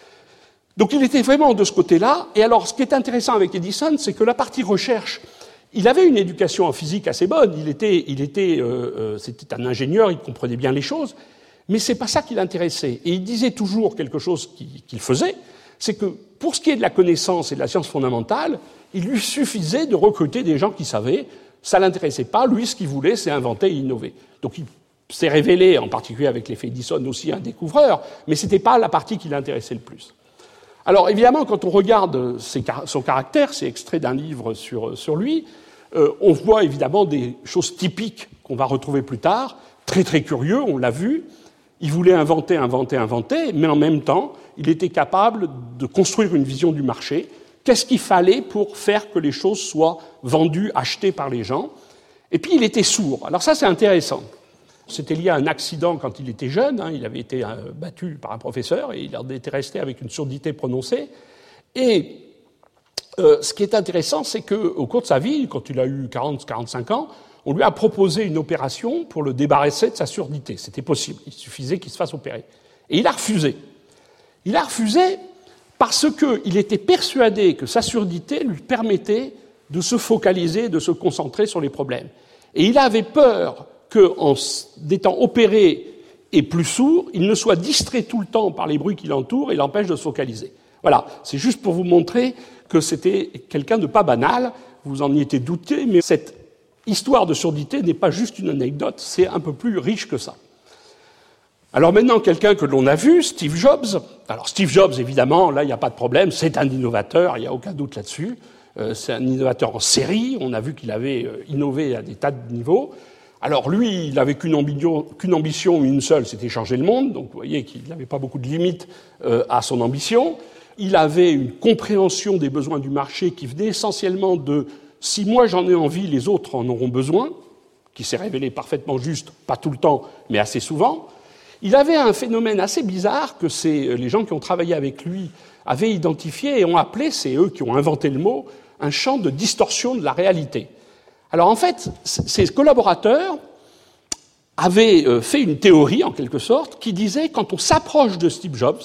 Donc il était vraiment de ce côté-là. Et alors, ce qui est intéressant avec Edison, c'est que la partie recherche, il avait une éducation en physique assez bonne. C'était un ingénieur, il comprenait bien les choses, mais c'est pas ça qui l'intéressait. Et il disait toujours quelque chose qu'il faisait, c'est que pour ce qui est de la connaissance et de la science fondamentale, il lui suffisait de recruter des gens qui savaient. Ça l'intéressait pas. Lui, ce qu'il voulait, c'est inventer et innover. Donc il s'est révélé, en particulier avec l'effet Edison aussi, un découvreur, mais c'était pas la partie qui l'intéressait le plus. Alors évidemment, quand on regarde son caractère, c'est extrait d'un livre sur lui, on voit évidemment des choses typiques qu'on va retrouver plus tard, très très curieux, on l'a vu. Il voulait inventer, mais en même temps, il était capable de construire une vision du marché. Qu'est-ce qu'il fallait pour faire que les choses soient vendues, achetées par les gens? Et puis il était sourd. Alors ça, c'est intéressant. C'était lié à un accident quand il était jeune. Il avait été battu par un professeur et il était resté avec une surdité prononcée. Et ce qui est intéressant, c'est qu'au cours de sa vie, quand il a eu 40-45 ans, on lui a proposé une opération pour le débarrasser de sa surdité. C'était possible. Il suffisait qu'il se fasse opérer. Et il a refusé. Il a refusé parce qu'il était persuadé que sa surdité lui permettait de se focaliser, de se concentrer sur les problèmes. Et il avait peur qu'en étant opéré et plus sourd, il ne soit distrait tout le temps par les bruits qui l'entourent et l'empêche de se focaliser. Voilà, c'est juste pour vous montrer que c'était quelqu'un de pas banal. Vous en y étiez douté, mais cette histoire de surdité n'est pas juste une anecdote, c'est un peu plus riche que ça. Alors maintenant, quelqu'un que l'on a vu, Steve Jobs. Alors Steve Jobs, évidemment, là, il n'y a pas de problème, c'est un innovateur, il n'y a aucun doute là-dessus. C'est un innovateur en série, on a vu qu'il avait innové à des tas de niveaux. Alors lui, il n'avait qu'une ambition, une seule, c'était changer le monde, donc vous voyez qu'il n'avait pas beaucoup de limites à son ambition. Il avait une compréhension des besoins du marché qui venait essentiellement de « si moi j'en ai envie, les autres en auront besoin », qui s'est révélé parfaitement juste, pas tout le temps, mais assez souvent. Il avait un phénomène assez bizarre que les gens qui ont travaillé avec lui avaient identifié et ont appelé, c'est eux qui ont inventé le mot, un champ de distorsion de la réalité. Alors en fait, ses collaborateurs avaient fait une théorie, en quelque sorte, qui disait quand on s'approche de Steve Jobs,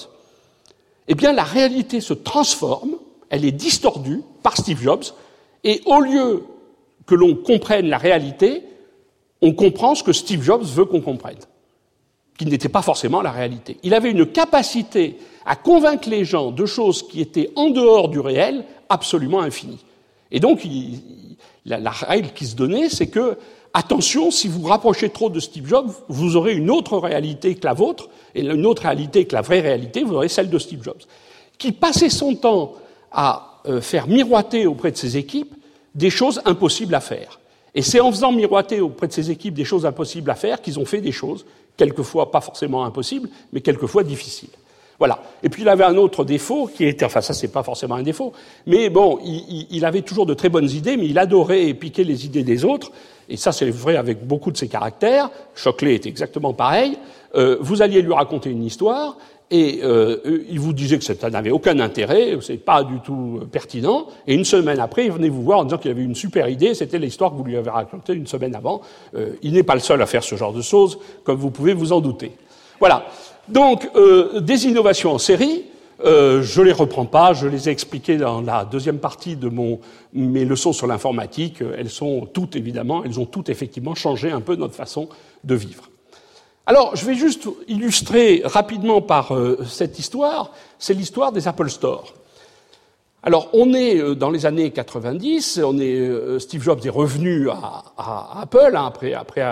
eh bien la réalité se transforme, elle est distordue par Steve Jobs, et au lieu que l'on comprenne la réalité, on comprend ce que Steve Jobs veut qu'on comprenne, qui n'était pas forcément la réalité. Il avait une capacité à convaincre les gens de choses qui étaient en dehors du réel absolument infinie. Et donc, la règle qui se donnait, c'est que, attention, si vous rapprochez trop de Steve Jobs, vous aurez une autre réalité que la vôtre, et une autre réalité que la vraie réalité, vous aurez celle de Steve Jobs, qui passait son temps à faire miroiter auprès de ses équipes des choses impossibles à faire. Et c'est en faisant miroiter auprès de ses équipes des choses impossibles à faire qu'ils ont fait des choses, quelquefois pas forcément impossibles, mais quelquefois difficiles. Voilà. Et puis il avait un autre défaut qui était, enfin ça c'est pas forcément un défaut, mais bon, il avait toujours de très bonnes idées, mais il adorait piquer les idées des autres, et ça c'est vrai avec beaucoup de ses caractères. Shockley était exactement pareil. Vous alliez lui raconter une histoire, et il vous disait que ça n'avait aucun intérêt, c'est pas du tout pertinent, et une semaine après, il venait vous voir en disant qu'il avait une super idée, c'était l'histoire que vous lui avez racontée une semaine avant. Il n'est pas le seul à faire ce genre de choses, comme vous pouvez vous en douter. Voilà. Donc, des innovations en série, je les reprends pas, je les ai expliquées dans la deuxième partie de mes leçons sur l'informatique. Elles sont toutes, évidemment, elles ont toutes effectivement changé un peu notre façon de vivre. Alors, je vais juste illustrer rapidement par cette histoire, c'est l'histoire des Apple Store. Alors, on est dans les années 90, Steve Jobs est revenu à Apple, hein, après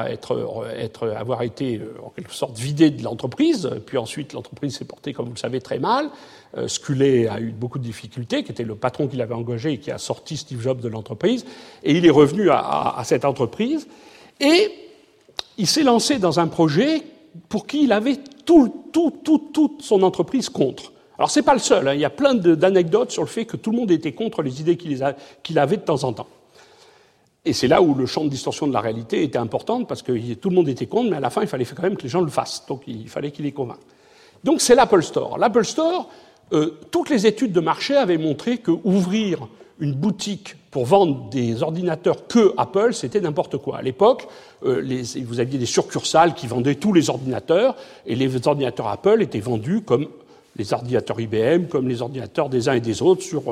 avoir été en quelque sorte vidé de l'entreprise, puis ensuite l'entreprise s'est portée, comme vous le savez, très mal. Sculley a eu beaucoup de difficultés, qui était le patron qu'il avait engagé et qui a sorti Steve Jobs de l'entreprise, et il est revenu à cette entreprise, et il s'est lancé dans un projet pour qui il avait toute son entreprise contre. Alors, c'est pas le seul, hein. Il y a plein d'anecdotes sur le fait que tout le monde était contre les idées qu'il avait de temps en temps. Et c'est là où le champ de distorsion de la réalité était important, parce que tout le monde était contre, mais à la fin, il fallait quand même que les gens le fassent. Donc, il fallait qu'il les convainque. Donc, c'est l'Apple Store. L'Apple Store, toutes les études de marché avaient montré qu'ouvrir une boutique pour vendre des ordinateurs que Apple, c'était n'importe quoi. À l'époque, vous aviez des succursales qui vendaient tous les ordinateurs, et les ordinateurs Apple étaient vendus comme les ordinateurs IBM, comme les ordinateurs des uns et des autres, sur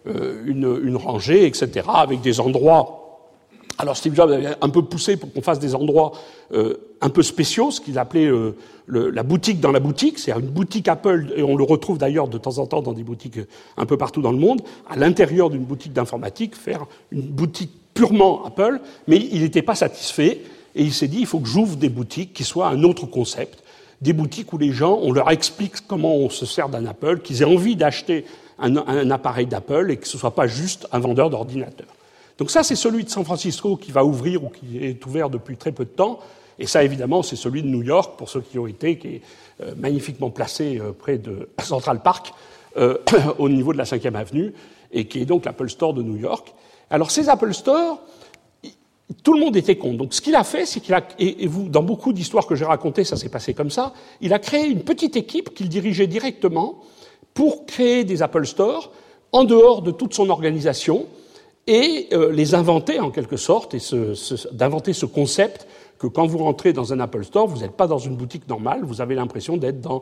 une rangée, etc., avec des endroits. Alors Steve Jobs avait un peu poussé pour qu'on fasse des endroits un peu spéciaux, ce qu'il appelait la boutique dans la boutique, c'est-à-dire une boutique Apple, et on le retrouve d'ailleurs de temps en temps dans des boutiques un peu partout dans le monde, à l'intérieur d'une boutique d'informatique, faire une boutique purement Apple, mais il n'était pas satisfait, et il s'est dit, il faut que j'ouvre des boutiques qui soient un autre concept, des boutiques où les gens, on leur explique comment on se sert d'un Apple, qu'ils aient envie d'acheter un appareil d'Apple et que ce ne soit pas juste un vendeur d'ordinateurs. Donc ça, c'est celui de San Francisco qui va ouvrir ou qui est ouvert depuis très peu de temps. Et ça, évidemment, c'est celui de New York, pour ceux qui ont été, qui est magnifiquement placé près de Central Park, au niveau de la 5e avenue, et qui est donc l'Apple Store de New York. Alors ces Apple Store, tout le monde était contre. Donc ce qu'il a fait, c'est et vous, dans beaucoup d'histoires que j'ai racontées, ça s'est passé comme ça, il a créé une petite équipe qu'il dirigeait directement pour créer des Apple Store en dehors de toute son organisation et les inventer en quelque sorte, et d'inventer ce concept que quand vous rentrez dans un Apple Store, vous n'êtes pas dans une boutique normale, vous avez l'impression d'être dans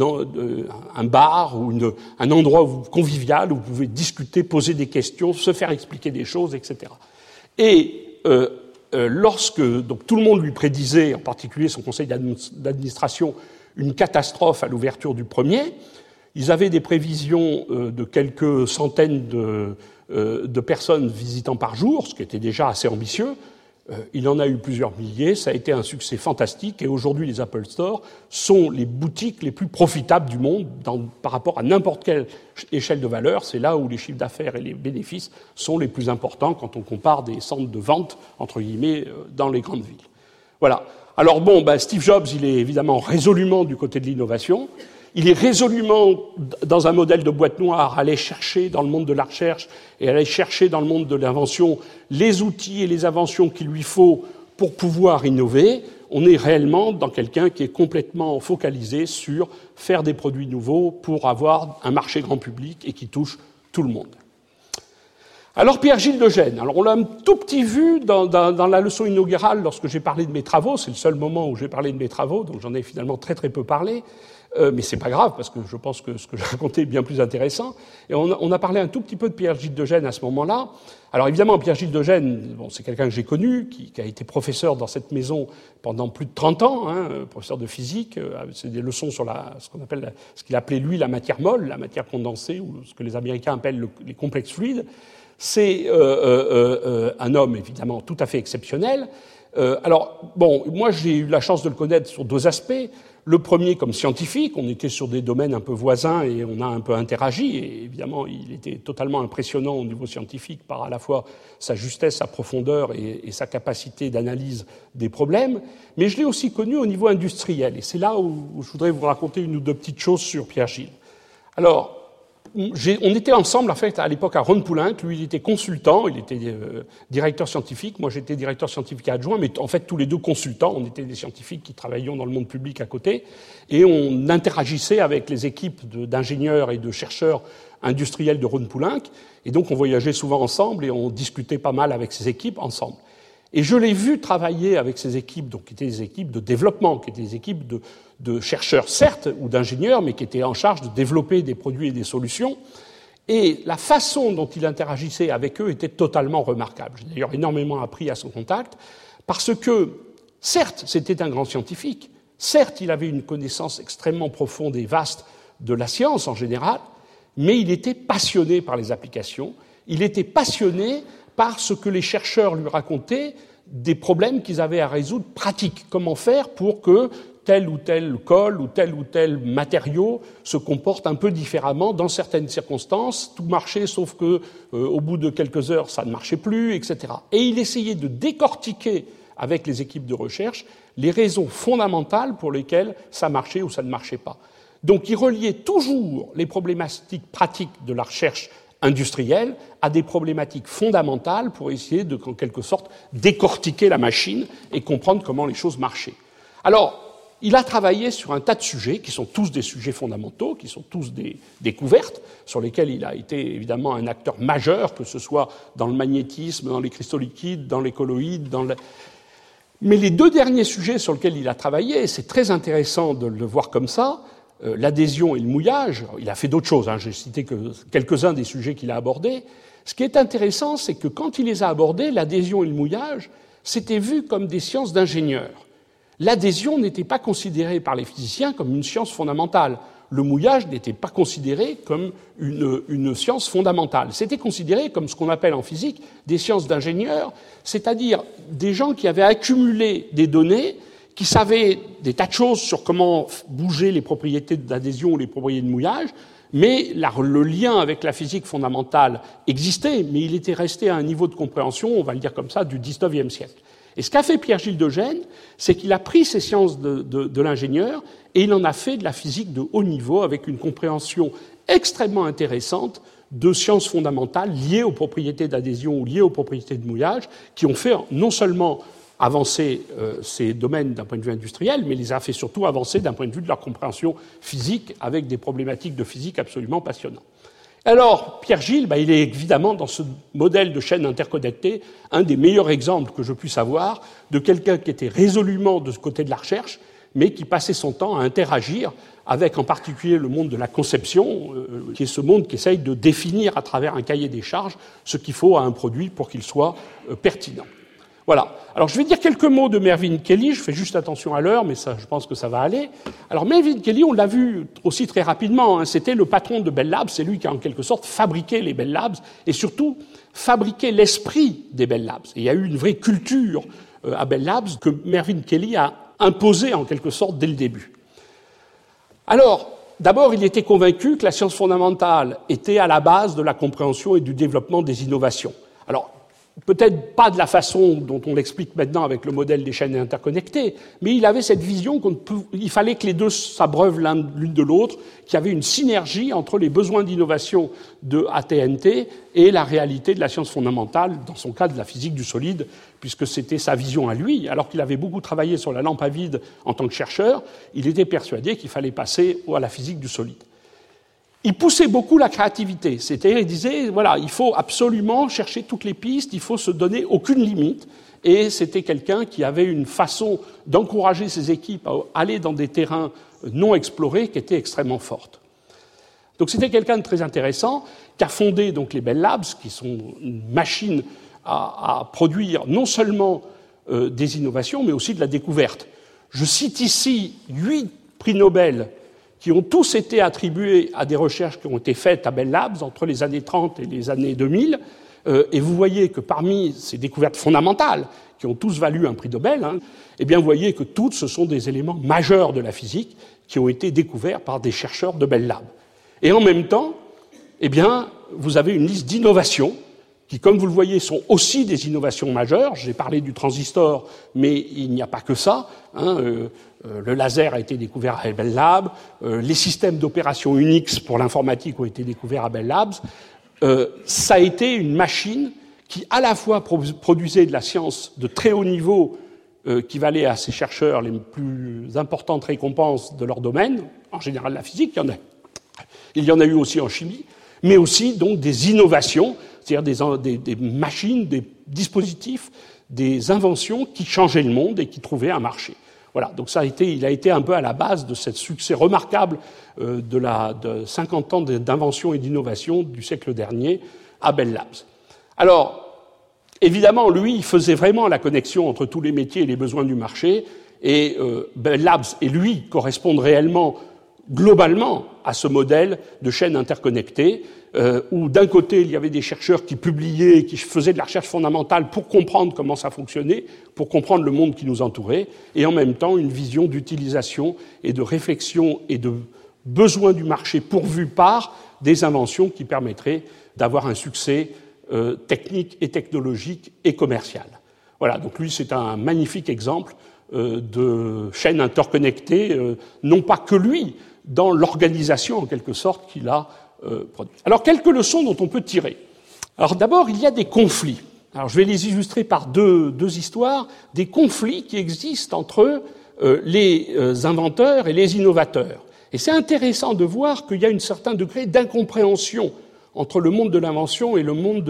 un bar ou un endroit convivial où vous pouvez discuter, poser des questions, se faire expliquer des choses, etc. Et lorsque donc, tout le monde lui prédisait, en particulier son conseil d'administration, une catastrophe à l'ouverture du premier, ils avaient des prévisions de quelques centaines de personnes visitant par jour, ce qui était déjà assez ambitieux. Il en a eu plusieurs milliers, ça a été un succès fantastique, et aujourd'hui les Apple Store sont les boutiques les plus profitables du monde par rapport à n'importe quelle échelle de valeur. C'est là où les chiffres d'affaires et les bénéfices sont les plus importants quand on compare des centres de vente, entre guillemets, dans les grandes villes. Voilà. Alors bon, Steve Jobs, il est évidemment résolument du côté de l'innovation. Il est résolument dans un modèle de boîte noire, aller chercher dans le monde de la recherche et aller chercher dans le monde de l'invention les outils et les inventions qu'il lui faut pour pouvoir innover. On est réellement dans quelqu'un qui est complètement focalisé sur faire des produits nouveaux pour avoir un marché grand public et qui touche tout le monde. Alors Pierre-Gilles de Gennes, alors on l'a un tout petit vu dans la leçon inaugurale lorsque j'ai parlé de mes travaux, c'est le seul moment où j'ai parlé de mes travaux, donc j'en ai finalement très très peu parlé. Mais c'est pas grave, parce que je pense que ce que j'ai raconté est bien plus intéressant. Et on a parlé un tout petit peu de Pierre-Gilles de Gennes à ce moment-là. Alors évidemment, Pierre-Gilles de Gennes, c'est quelqu'un que j'ai connu, qui a été professeur dans cette maison pendant plus de 30 ans, professeur de physique. C'est des leçons sur ce qu'il appelait lui la matière molle, la matière condensée, ou ce que les Américains appellent les complexes fluides. C'est un homme, évidemment, tout à fait exceptionnel. Moi, j'ai eu la chance de le connaître sur deux aspects. Le premier, comme scientifique, on était sur des domaines un peu voisins et on a un peu interagi. Et évidemment, il était totalement impressionnant au niveau scientifique par à la fois sa justesse, sa profondeur et sa capacité d'analyse des problèmes. Mais je l'ai aussi connu au niveau industriel. Et c'est là où je voudrais vous raconter une ou deux petites choses sur Pierre Gilles. Alors, on était ensemble, en fait, à l'époque à Rhône-Poulenc. Lui, il était consultant, il était directeur scientifique. Moi, j'étais directeur scientifique adjoint, mais en fait, tous les deux consultants. On était des scientifiques qui travaillions dans le monde public à côté. Et on interagissait avec les équipes d'ingénieurs et de chercheurs industriels de Rhône-Poulenc. Et donc, on voyageait souvent ensemble et on discutait pas mal avec ces équipes ensemble. Et je l'ai vu travailler avec ces équipes, donc qui étaient des équipes de développement, qui étaient des équipes de chercheurs, certes, ou d'ingénieurs, mais qui étaient en charge de développer des produits et des solutions. Et la façon dont il interagissait avec eux était totalement remarquable. J'ai d'ailleurs énormément appris à son contact, parce que, certes, c'était un grand scientifique, certes, il avait une connaissance extrêmement profonde et vaste de la science en général, mais il était passionné par les applications, il était passionné par ce que les chercheurs lui racontaient des problèmes qu'ils avaient à résoudre pratiques. Comment faire pour que tel ou tel colle ou tel matériau se comporte un peu différemment dans certaines circonstances. Tout marchait, sauf que au bout de quelques heures, ça ne marchait plus, etc. Et il essayait de décortiquer avec les équipes de recherche les raisons fondamentales pour lesquelles ça marchait ou ça ne marchait pas. Donc il reliait toujours les problématiques pratiques de la recherche industrielle à des problématiques fondamentales pour essayer de, en quelque sorte, décortiquer la machine et comprendre comment les choses marchaient. Alors, il a travaillé sur un tas de sujets qui sont tous des sujets fondamentaux, qui sont tous des découvertes, sur lesquelles il a été évidemment un acteur majeur, que ce soit dans le magnétisme, dans les cristaux liquides, dans les colloïdes, Mais les deux derniers sujets sur lesquels il a travaillé, et c'est très intéressant de le voir comme ça, l'adhésion et le mouillage. Il a fait d'autres choses, j'ai cité que quelques-uns des sujets qu'il a abordés. Ce qui est intéressant, c'est que quand il les a abordés, l'adhésion et le mouillage, c'était vu comme des sciences d'ingénieurs. L'adhésion n'était pas considérée par les physiciens comme une science fondamentale. Le mouillage n'était pas considéré comme une science fondamentale. C'était considéré comme ce qu'on appelle en physique des sciences d'ingénieurs, c'est-à-dire des gens qui avaient accumulé des données, qui savaient des tas de choses sur comment bouger les propriétés d'adhésion ou les propriétés de mouillage, mais le lien avec la physique fondamentale existait, mais il était resté à un niveau de compréhension, on va le dire comme ça, du XIXe siècle. Et ce qu'a fait Pierre-Gilles de Gennes, c'est qu'il a pris ces sciences de l'ingénieur et il en a fait de la physique de haut niveau avec une compréhension extrêmement intéressante de sciences fondamentales liées aux propriétés d'adhésion ou liées aux propriétés de mouillage, qui ont fait non seulement avancer ces domaines d'un point de vue industriel, mais les a fait surtout avancer d'un point de vue de leur compréhension physique avec des problématiques de physique absolument passionnantes. Alors, Pierre Gilles, il est évidemment dans ce modèle de chaîne interconnectée un des meilleurs exemples que je puisse avoir de quelqu'un qui était résolument de ce côté de la recherche, mais qui passait son temps à interagir avec en particulier le monde de la conception, qui est ce monde qui essaye de définir à travers un cahier des charges ce qu'il faut à un produit pour qu'il soit pertinent. Voilà. Alors, je vais dire quelques mots de Mervyn Kelly. Je fais juste attention à l'heure, mais ça, je pense que ça va aller. Alors, Mervyn Kelly, on l'a vu aussi très rapidement. C'était le patron de Bell Labs. C'est lui qui a en quelque sorte fabriqué les Bell Labs et surtout fabriqué l'esprit des Bell Labs. Et il y a eu une vraie culture à Bell Labs que Mervyn Kelly a imposée en quelque sorte dès le début. Alors, d'abord, il était convaincu que la science fondamentale était à la base de la compréhension et du développement des innovations. Alors, peut-être pas de la façon dont on l'explique maintenant avec le modèle des chaînes interconnectées, mais il avait cette vision qu'il fallait que les deux s'abreuvent l'une de l'autre, qu'il y avait une synergie entre les besoins d'innovation de AT&T et la réalité de la science fondamentale, dans son cas de la physique du solide, puisque c'était sa vision à lui. Alors qu'il avait beaucoup travaillé sur la lampe à vide en tant que chercheur, il était persuadé qu'il fallait passer à la physique du solide. Il poussait beaucoup la créativité, c'est-à-dire il disait, voilà, il faut absolument chercher toutes les pistes, il faut se donner aucune limite, et c'était quelqu'un qui avait une façon d'encourager ses équipes à aller dans des terrains non explorés qui était extrêmement forte. Donc c'était quelqu'un de très intéressant, qui a fondé donc les Bell Labs, qui sont une machine à produire non seulement des innovations, mais aussi de la découverte. Je cite ici 8 prix Nobel qui ont tous été attribués à des recherches qui ont été faites à Bell Labs entre les années 30 et les années 2000, Et vous voyez que parmi ces découvertes fondamentales, qui ont tous valu un prix Nobel, eh bien vous voyez que toutes, ce sont des éléments majeurs de la physique qui ont été découverts par des chercheurs de Bell Labs. Et en même temps, eh bien, vous avez une liste d'innovations qui, comme vous le voyez, sont aussi des innovations majeures. J'ai parlé du transistor, mais il n'y a pas que ça. Le laser a été découvert à Bell Labs, les systèmes d'opération Unix pour l'informatique ont été découverts à Bell Labs. Ça a été une machine qui, à la fois, produisait de la science de très haut niveau, qui valait à ces chercheurs les plus importantes récompenses de leur domaine, en général la physique, il y en a eu aussi en chimie, mais aussi donc des innovations, c'est-à-dire des machines, des dispositifs, des inventions qui changeaient le monde et qui trouvaient un marché. Voilà, donc il a été un peu à la base de ce succès remarquable de 50 ans d'invention et d'innovation du siècle dernier à Bell Labs. Alors, évidemment, lui, il faisait vraiment la connexion entre tous les métiers et les besoins du marché, et Bell Labs et lui correspondent réellement, globalement, à ce modèle de chaîne interconnectée, où d'un côté, il y avait des chercheurs qui publiaient, qui faisaient de la recherche fondamentale pour comprendre comment ça fonctionnait, pour comprendre le monde qui nous entourait, et en même temps, une vision d'utilisation et de réflexion et de besoin du marché pourvu par des inventions qui permettraient d'avoir un succès technique et technologique et commercial. Voilà, donc lui, c'est un magnifique exemple de chaîne interconnectée, non pas que lui, dans l'organisation, en quelque sorte, qu'il a produit. Alors, quelques leçons dont on peut tirer. Alors, d'abord, il y a des conflits. Alors, je vais les illustrer par deux histoires, des conflits qui existent entre les inventeurs et les innovateurs. Et c'est intéressant de voir qu'il y a un certain degré d'incompréhension entre le monde de l'invention et le monde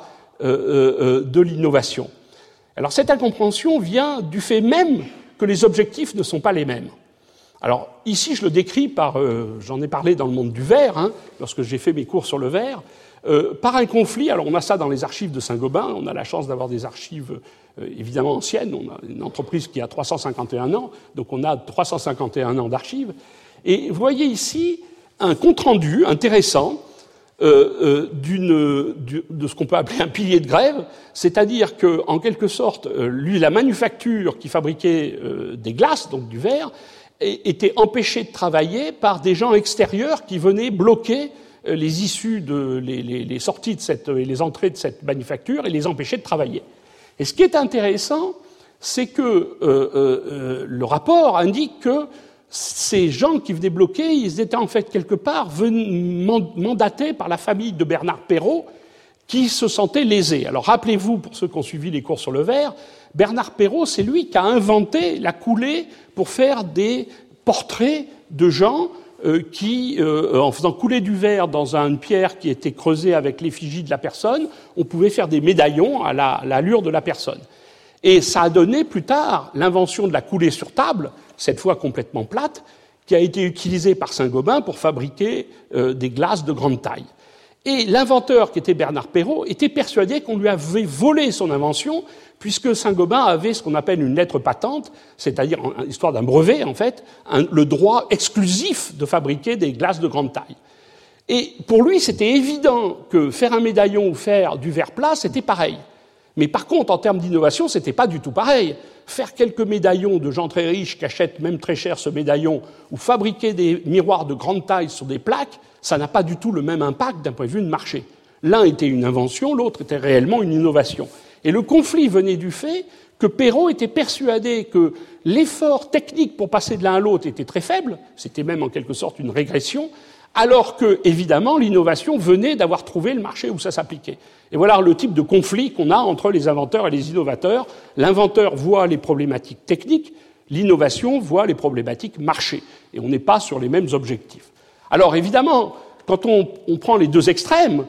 de l'innovation. Alors, cette incompréhension vient du fait même que les objectifs ne sont pas les mêmes. Alors, ici, je le décris par, j'en ai parlé dans le monde du verre, lorsque j'ai fait mes cours sur le verre, par un conflit. Alors, on a ça dans les archives de Saint-Gobain, on a la chance d'avoir des archives évidemment anciennes, on a une entreprise qui a 351 ans, donc on a 351 ans d'archives. Et vous voyez ici un compte-rendu intéressant de ce qu'on peut appeler un pilier de grève, c'est-à-dire que, en quelque sorte, la manufacture qui fabriquait des glaces, donc du verre, était empêchée de travailler par des gens extérieurs qui venaient bloquer les issues, les sorties et les entrées de cette manufacture et les empêcher de travailler. Et ce qui est intéressant, c'est que le rapport indique que ces gens qui venaient bloquer, ils étaient en fait quelque part mandatés par la famille de Bernard Perrault, qui se sentait lésés. Alors rappelez-vous, pour ceux qui ont suivi les cours sur le verre, Bernard Perrault, c'est lui qui a inventé la coulée pour faire des portraits de gens qui, en faisant couler du verre dans une pierre qui était creusée avec l'effigie de la personne, on pouvait faire des médaillons à l'allure de la personne. Et ça a donné plus tard l'invention de la coulée sur table, cette fois complètement plate, qui a été utilisée par Saint-Gobain pour fabriquer des glaces de grande taille. Et l'inventeur, qui était Bernard Perrault, était persuadé qu'on lui avait volé son invention, puisque Saint-Gobain avait ce qu'on appelle une lettre patente, c'est-à-dire, l'histoire d'un brevet, en fait, le droit exclusif de fabriquer des glaces de grande taille. Et pour lui, c'était évident que faire un médaillon ou faire du verre plat, c'était pareil. Mais par contre, en termes d'innovation, c'était pas du tout pareil. Faire quelques médaillons de gens très riches qui achètent même très cher ce médaillon, ou fabriquer des miroirs de grande taille sur des plaques, ça n'a pas du tout le même impact d'un point de vue de marché. L'un était une invention, l'autre était réellement une innovation. Et le conflit venait du fait que Perrault était persuadé que l'effort technique pour passer de l'un à l'autre était très faible, c'était même en quelque sorte une régression, alors que, évidemment, l'innovation venait d'avoir trouvé le marché où ça s'appliquait. Et voilà le type de conflit qu'on a entre les inventeurs et les innovateurs. L'inventeur voit les problématiques techniques, l'innovation voit les problématiques marché. Et on n'est pas sur les mêmes objectifs. Alors, évidemment, quand on prend les deux extrêmes,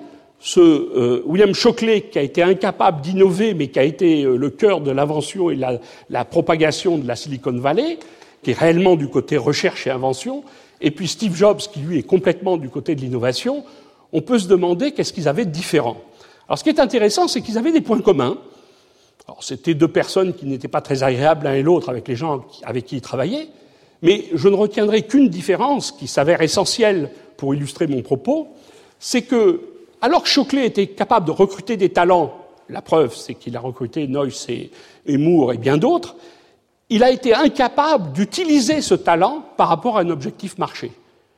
William Shockley, qui a été incapable d'innover, mais qui a été le cœur de l'invention et la propagation de la Silicon Valley, qui est réellement du côté recherche et invention, et puis Steve Jobs, qui lui est complètement du côté de l'innovation, on peut se demander qu'est-ce qu'ils avaient de différent. Alors ce qui est intéressant, c'est qu'ils avaient des points communs. Alors c'était deux personnes qui n'étaient pas très agréables l'un et l'autre avec les gens avec qui ils travaillaient, mais je ne retiendrai qu'une différence qui s'avère essentielle pour illustrer mon propos, c'est que, Alors que Shockley était capable de recruter des talents, la preuve, c'est qu'il a recruté Noyce et Moore et bien d'autres, il a été incapable d'utiliser ce talent par rapport à un objectif marché.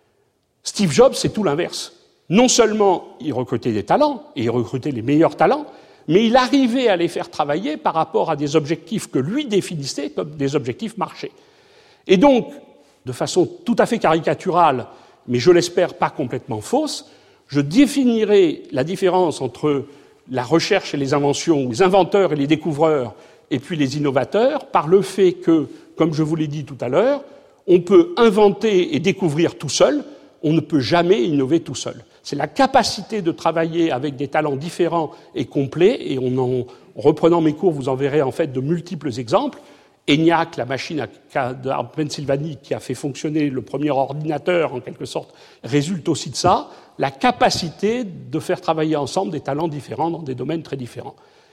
Steve Jobs, c'est tout l'inverse. Non seulement il recrutait des talents, et il recrutait les meilleurs talents, mais il arrivait à les faire travailler par rapport à des objectifs que lui définissait comme des objectifs marché. Et donc, de façon tout à fait caricaturale, mais je l'espère pas complètement fausse, je définirai la différence entre la recherche et les inventions, ou les inventeurs et les découvreurs, et puis les innovateurs, par le fait que, comme je vous l'ai dit tout à l'heure, on peut inventer et découvrir tout seul, on ne peut jamais innover tout seul. C'est la capacité de travailler avec des talents différents et complets, et en reprenant mes cours, vous en verrez en fait de multiples exemples. ENIAC, la machine en Pennsylvanie qui a fait fonctionner le premier ordinateur, en quelque sorte, résulte aussi de ça, la capacité de faire travailler ensemble des talents différents dans des domaines très différents.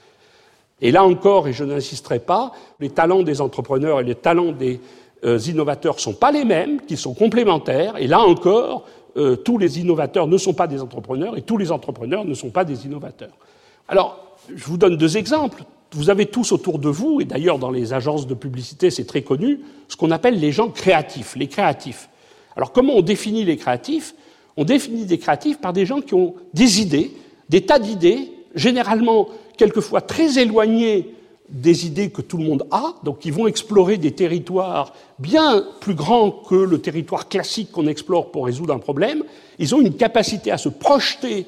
Et là encore, et je n'insisterai pas, les talents des entrepreneurs et les talents des innovateurs ne sont pas les mêmes, qu'ils sont complémentaires, et là encore, tous les innovateurs ne sont pas des entrepreneurs, et tous les entrepreneurs ne sont pas des innovateurs. Alors, je vous donne deux exemples. Vous avez tous autour de vous, et d'ailleurs dans les agences de publicité c'est très connu, ce qu'on appelle les gens créatifs, les créatifs. Alors comment on définit les créatifs ? On définit des créatifs par des gens qui ont des idées, des tas d'idées, généralement quelquefois très éloignées des idées que tout le monde a, donc ils vont explorer des territoires bien plus grands que le territoire classique qu'on explore pour résoudre un problème. Ils ont une capacité à se projeter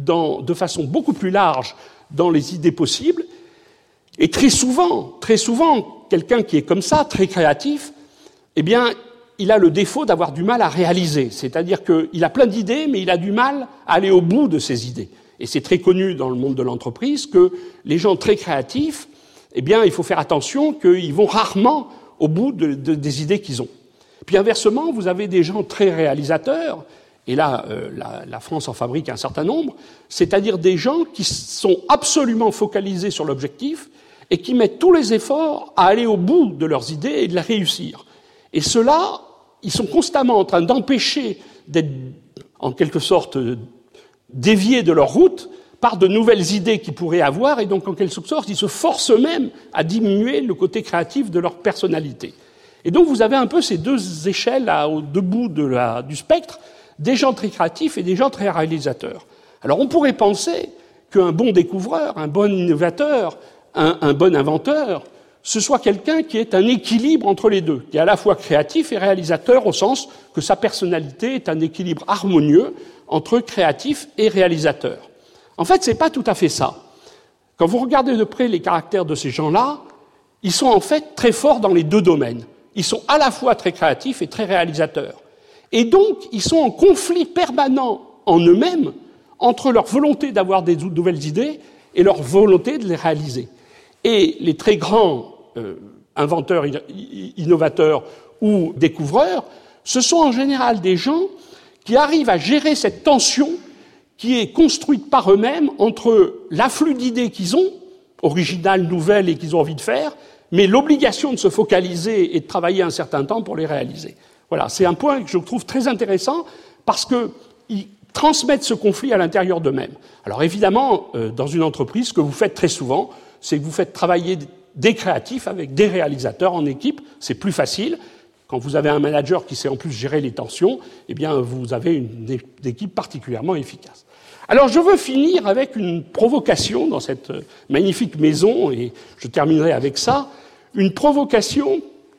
de façon beaucoup plus large dans les idées possibles. Et très souvent, quelqu'un qui est comme ça, très créatif, eh bien, il a le défaut d'avoir du mal à réaliser. C'est-à-dire qu'il a plein d'idées, mais il a du mal à aller au bout de ses idées. Et c'est très connu dans le monde de l'entreprise que les gens très créatifs, eh bien, il faut faire attention qu'ils vont rarement au bout des idées qu'ils ont. Puis inversement, vous avez des gens très réalisateurs, et là, la France en fabrique un certain nombre, c'est-à-dire des gens qui sont absolument focalisés sur l'objectif et qui mettent tous les efforts à aller au bout de leurs idées et de les réussir. Et ceux-là, ils sont constamment en train d'empêcher d'être, en quelque sorte, déviés de leur route par de nouvelles idées qu'ils pourraient avoir, et donc en quelque sorte, ils se forcent eux-mêmes à diminuer le côté créatif de leur personnalité. Et donc vous avez un peu ces deux échelles aux deux bouts du spectre, des gens très créatifs et des gens très réalisateurs. Alors on pourrait penser qu'un bon découvreur, un bon innovateur, un bon inventeur, ce soit quelqu'un qui ait un équilibre entre les deux, qui est à la fois créatif et réalisateur au sens que sa personnalité est un équilibre harmonieux entre créatif et réalisateur. En fait, c'est pas tout à fait ça. Quand vous regardez de près les caractères de ces gens-là, ils sont en fait très forts dans les deux domaines. Ils sont à la fois très créatifs et très réalisateurs. Et donc, ils sont en conflit permanent en eux-mêmes entre leur volonté d'avoir des nouvelles idées et leur volonté de les réaliser. Et les très grands inventeurs, innovateurs ou découvreurs, ce sont en général des gens qui arrivent à gérer cette tension qui est construite par eux-mêmes entre l'afflux d'idées qu'ils ont, originales, nouvelles et qu'ils ont envie de faire, mais l'obligation de se focaliser et de travailler un certain temps pour les réaliser. Voilà, c'est un point que je trouve très intéressant parce qu'ils transmettent ce conflit à l'intérieur d'eux-mêmes. Alors évidemment, dans une entreprise, ce que vous faites très souvent, c'est que vous faites travailler des créatifs avec des réalisateurs en équipe, c'est plus facile. Quand vous avez un manager qui sait en plus gérer les tensions, eh bien vous avez une équipe particulièrement efficace. Alors je veux finir avec une provocation dans cette magnifique maison, et je terminerai avec ça, une provocation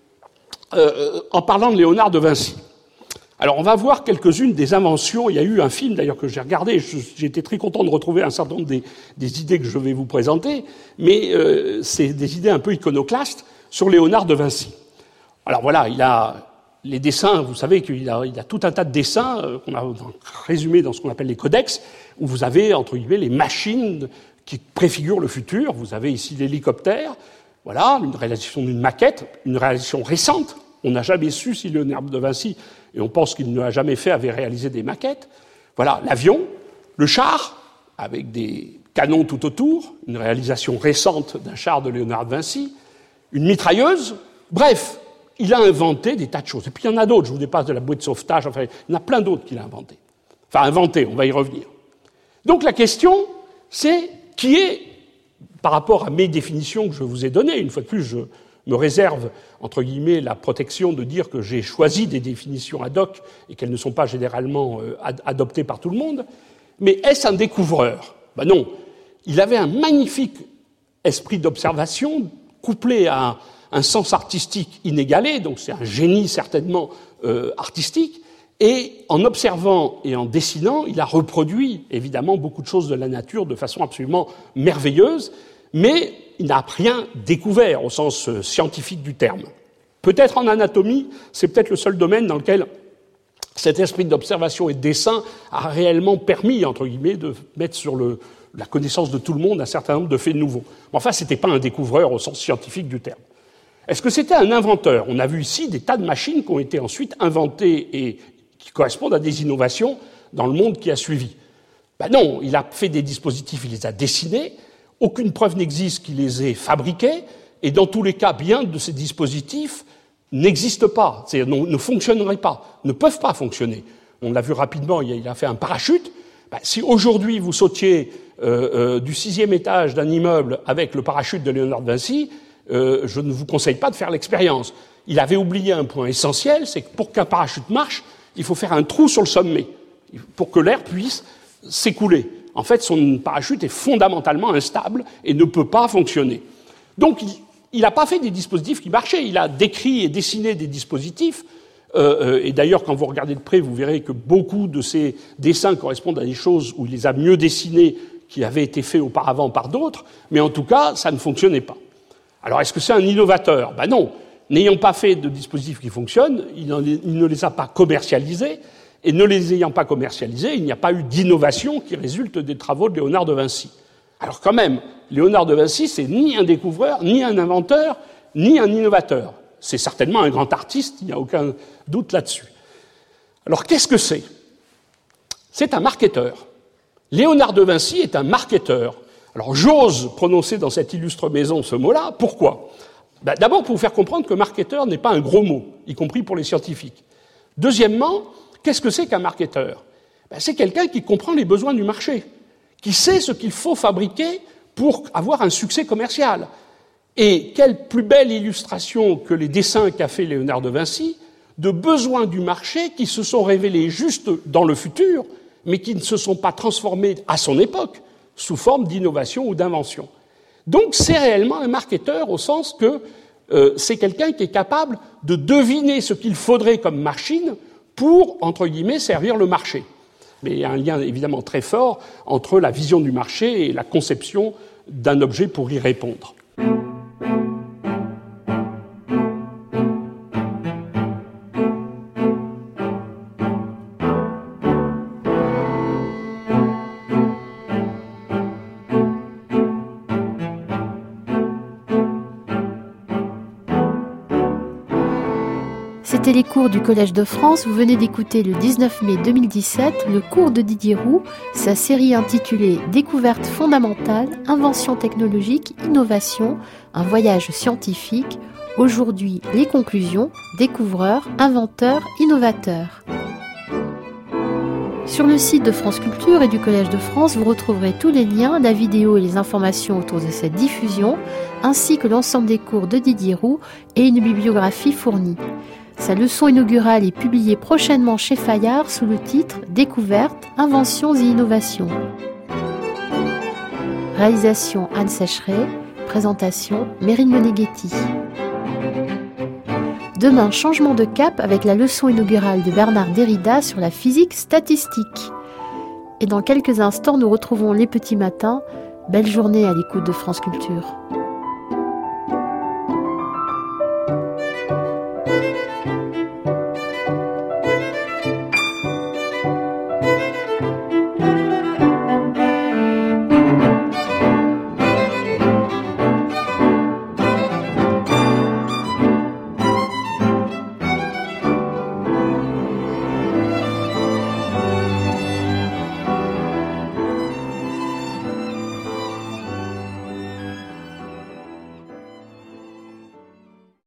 en parlant de Léonard de Vinci. Alors on va voir quelques-unes des inventions. Il y a eu un film d'ailleurs que j'ai regardé, j'ai été très content de retrouver un certain nombre des idées que je vais vous présenter, mais c'est des idées un peu iconoclastes sur Léonard de Vinci. Alors voilà, il a les dessins, vous savez qu'il a tout un tas de dessins qu'on a résumés dans ce qu'on appelle les codex, où vous avez, entre guillemets, les machines qui préfigurent le futur. Vous avez ici l'hélicoptère, voilà, une réalisation d'une maquette, une réalisation récente. On n'a jamais su si Léonard de Vinci, et on pense qu'il ne l'a jamais fait, avait réalisé des maquettes. Voilà, l'avion, le char, avec des canons tout autour, une réalisation récente d'un char de Léonard de Vinci, une mitrailleuse, bref, il a inventé des tas de choses. Et puis il y en a d'autres, je vous dépasse de la bouée de sauvetage, enfin, il y en a plein d'autres qu'il a inventé. Enfin, inventé, on va y revenir. Donc la question, c'est qui est, par rapport à mes définitions que je vous ai données, une fois de plus, je me réserve, entre guillemets, la protection de dire que j'ai choisi des définitions ad hoc et qu'elles ne sont pas généralement adoptées par tout le monde, mais est-ce un découvreur ? Ben non, il avait un magnifique esprit d'observation couplé à un sens artistique inégalé, donc c'est un génie certainement artistique, et en observant et en dessinant, il a reproduit évidemment beaucoup de choses de la nature de façon absolument merveilleuse, mais il n'a rien découvert au sens scientifique du terme. Peut-être en anatomie, c'est peut-être le seul domaine dans lequel cet esprit d'observation et de dessin a réellement permis, entre guillemets, de mettre sur la connaissance de tout le monde un certain nombre de faits nouveaux. Mais enfin, ce n'était pas un découvreur au sens scientifique du terme. Est-ce que c'était un inventeur ? On a vu ici des tas de machines qui ont été ensuite inventées et qui correspondent à des innovations dans le monde qui a suivi. Ben non, il a fait des dispositifs, il les a dessinés, aucune preuve n'existe qu'il les ait fabriqués, et dans tous les cas, bien de ces dispositifs n'existent pas, c'est-à-dire ne fonctionneraient pas, ne peuvent pas fonctionner. On l'a vu rapidement, il a fait un parachute. Ben, si aujourd'hui vous sautiez du 6e étage d'un immeuble avec le parachute de Léonard de Vinci, je ne vous conseille pas de faire l'expérience. Il avait oublié un point essentiel, c'est que pour qu'un parachute marche, il faut faire un trou sur le sommet pour que l'air puisse s'écouler. En fait, son parachute est fondamentalement instable et ne peut pas fonctionner. Donc, il n'a pas fait des dispositifs qui marchaient. Il a décrit et dessiné des dispositifs. Et d'ailleurs, quand vous regardez de près, vous verrez que beaucoup de ces dessins correspondent à des choses où il les a mieux dessinés qui avaient été faits auparavant par d'autres. Mais en tout cas, ça ne fonctionnait pas. Alors, est-ce que c'est un innovateur ? Ben non. N'ayant pas fait de dispositifs qui fonctionnent, il ne les a pas commercialisés, et ne les ayant pas commercialisés, il n'y a pas eu d'innovation qui résulte des travaux de Léonard de Vinci. Alors quand même, Léonard de Vinci, c'est ni un découvreur, ni un inventeur, ni un innovateur. C'est certainement un grand artiste, il n'y a aucun doute là-dessus. Alors qu'est-ce que c'est ? C'est un marketeur. Léonard de Vinci est un marketeur. Alors j'ose prononcer dans cette illustre maison ce mot-là, pourquoi ? D'abord, pour vous faire comprendre que marketeur n'est pas un gros mot, y compris pour les scientifiques. Deuxièmement, qu'est-ce que c'est qu'un marketeur ? C'est quelqu'un qui comprend les besoins du marché, qui sait ce qu'il faut fabriquer pour avoir un succès commercial. Et quelle plus belle illustration que les dessins qu'a fait Léonard de Vinci de besoins du marché qui se sont révélés juste dans le futur, mais qui ne se sont pas transformés à son époque sous forme d'innovation ou d'invention. Donc c'est réellement un marketeur au sens que c'est quelqu'un qui est capable de deviner ce qu'il faudrait comme machine pour, entre guillemets, servir le marché. Mais il y a un lien évidemment très fort entre la vision du marché et la conception d'un objet pour y répondre. C'était les cours du Collège de France. Vous venez d'écouter le 19 mai 2017 le cours de Didier Roux, sa série intitulée « Découvertes fondamentales, inventions technologiques, innovation, un voyage scientifique ». Aujourd'hui, les conclusions, découvreurs, inventeurs, innovateurs. Sur le site de France Culture et du Collège de France, vous retrouverez tous les liens, la vidéo et les informations autour de cette diffusion, ainsi que l'ensemble des cours de Didier Roux et une bibliographie fournie. Sa leçon inaugurale est publiée prochainement chez Fayard sous le titre « Découvertes, inventions et innovations ». Réalisation Anne Sécheret, présentation Mérine Moneghetti. Demain, changement de cap avec la leçon inaugurale de Bernard Derrida sur la physique statistique. Et dans quelques instants, nous retrouvons les petits matins. Belle journée à l'écoute de France Culture.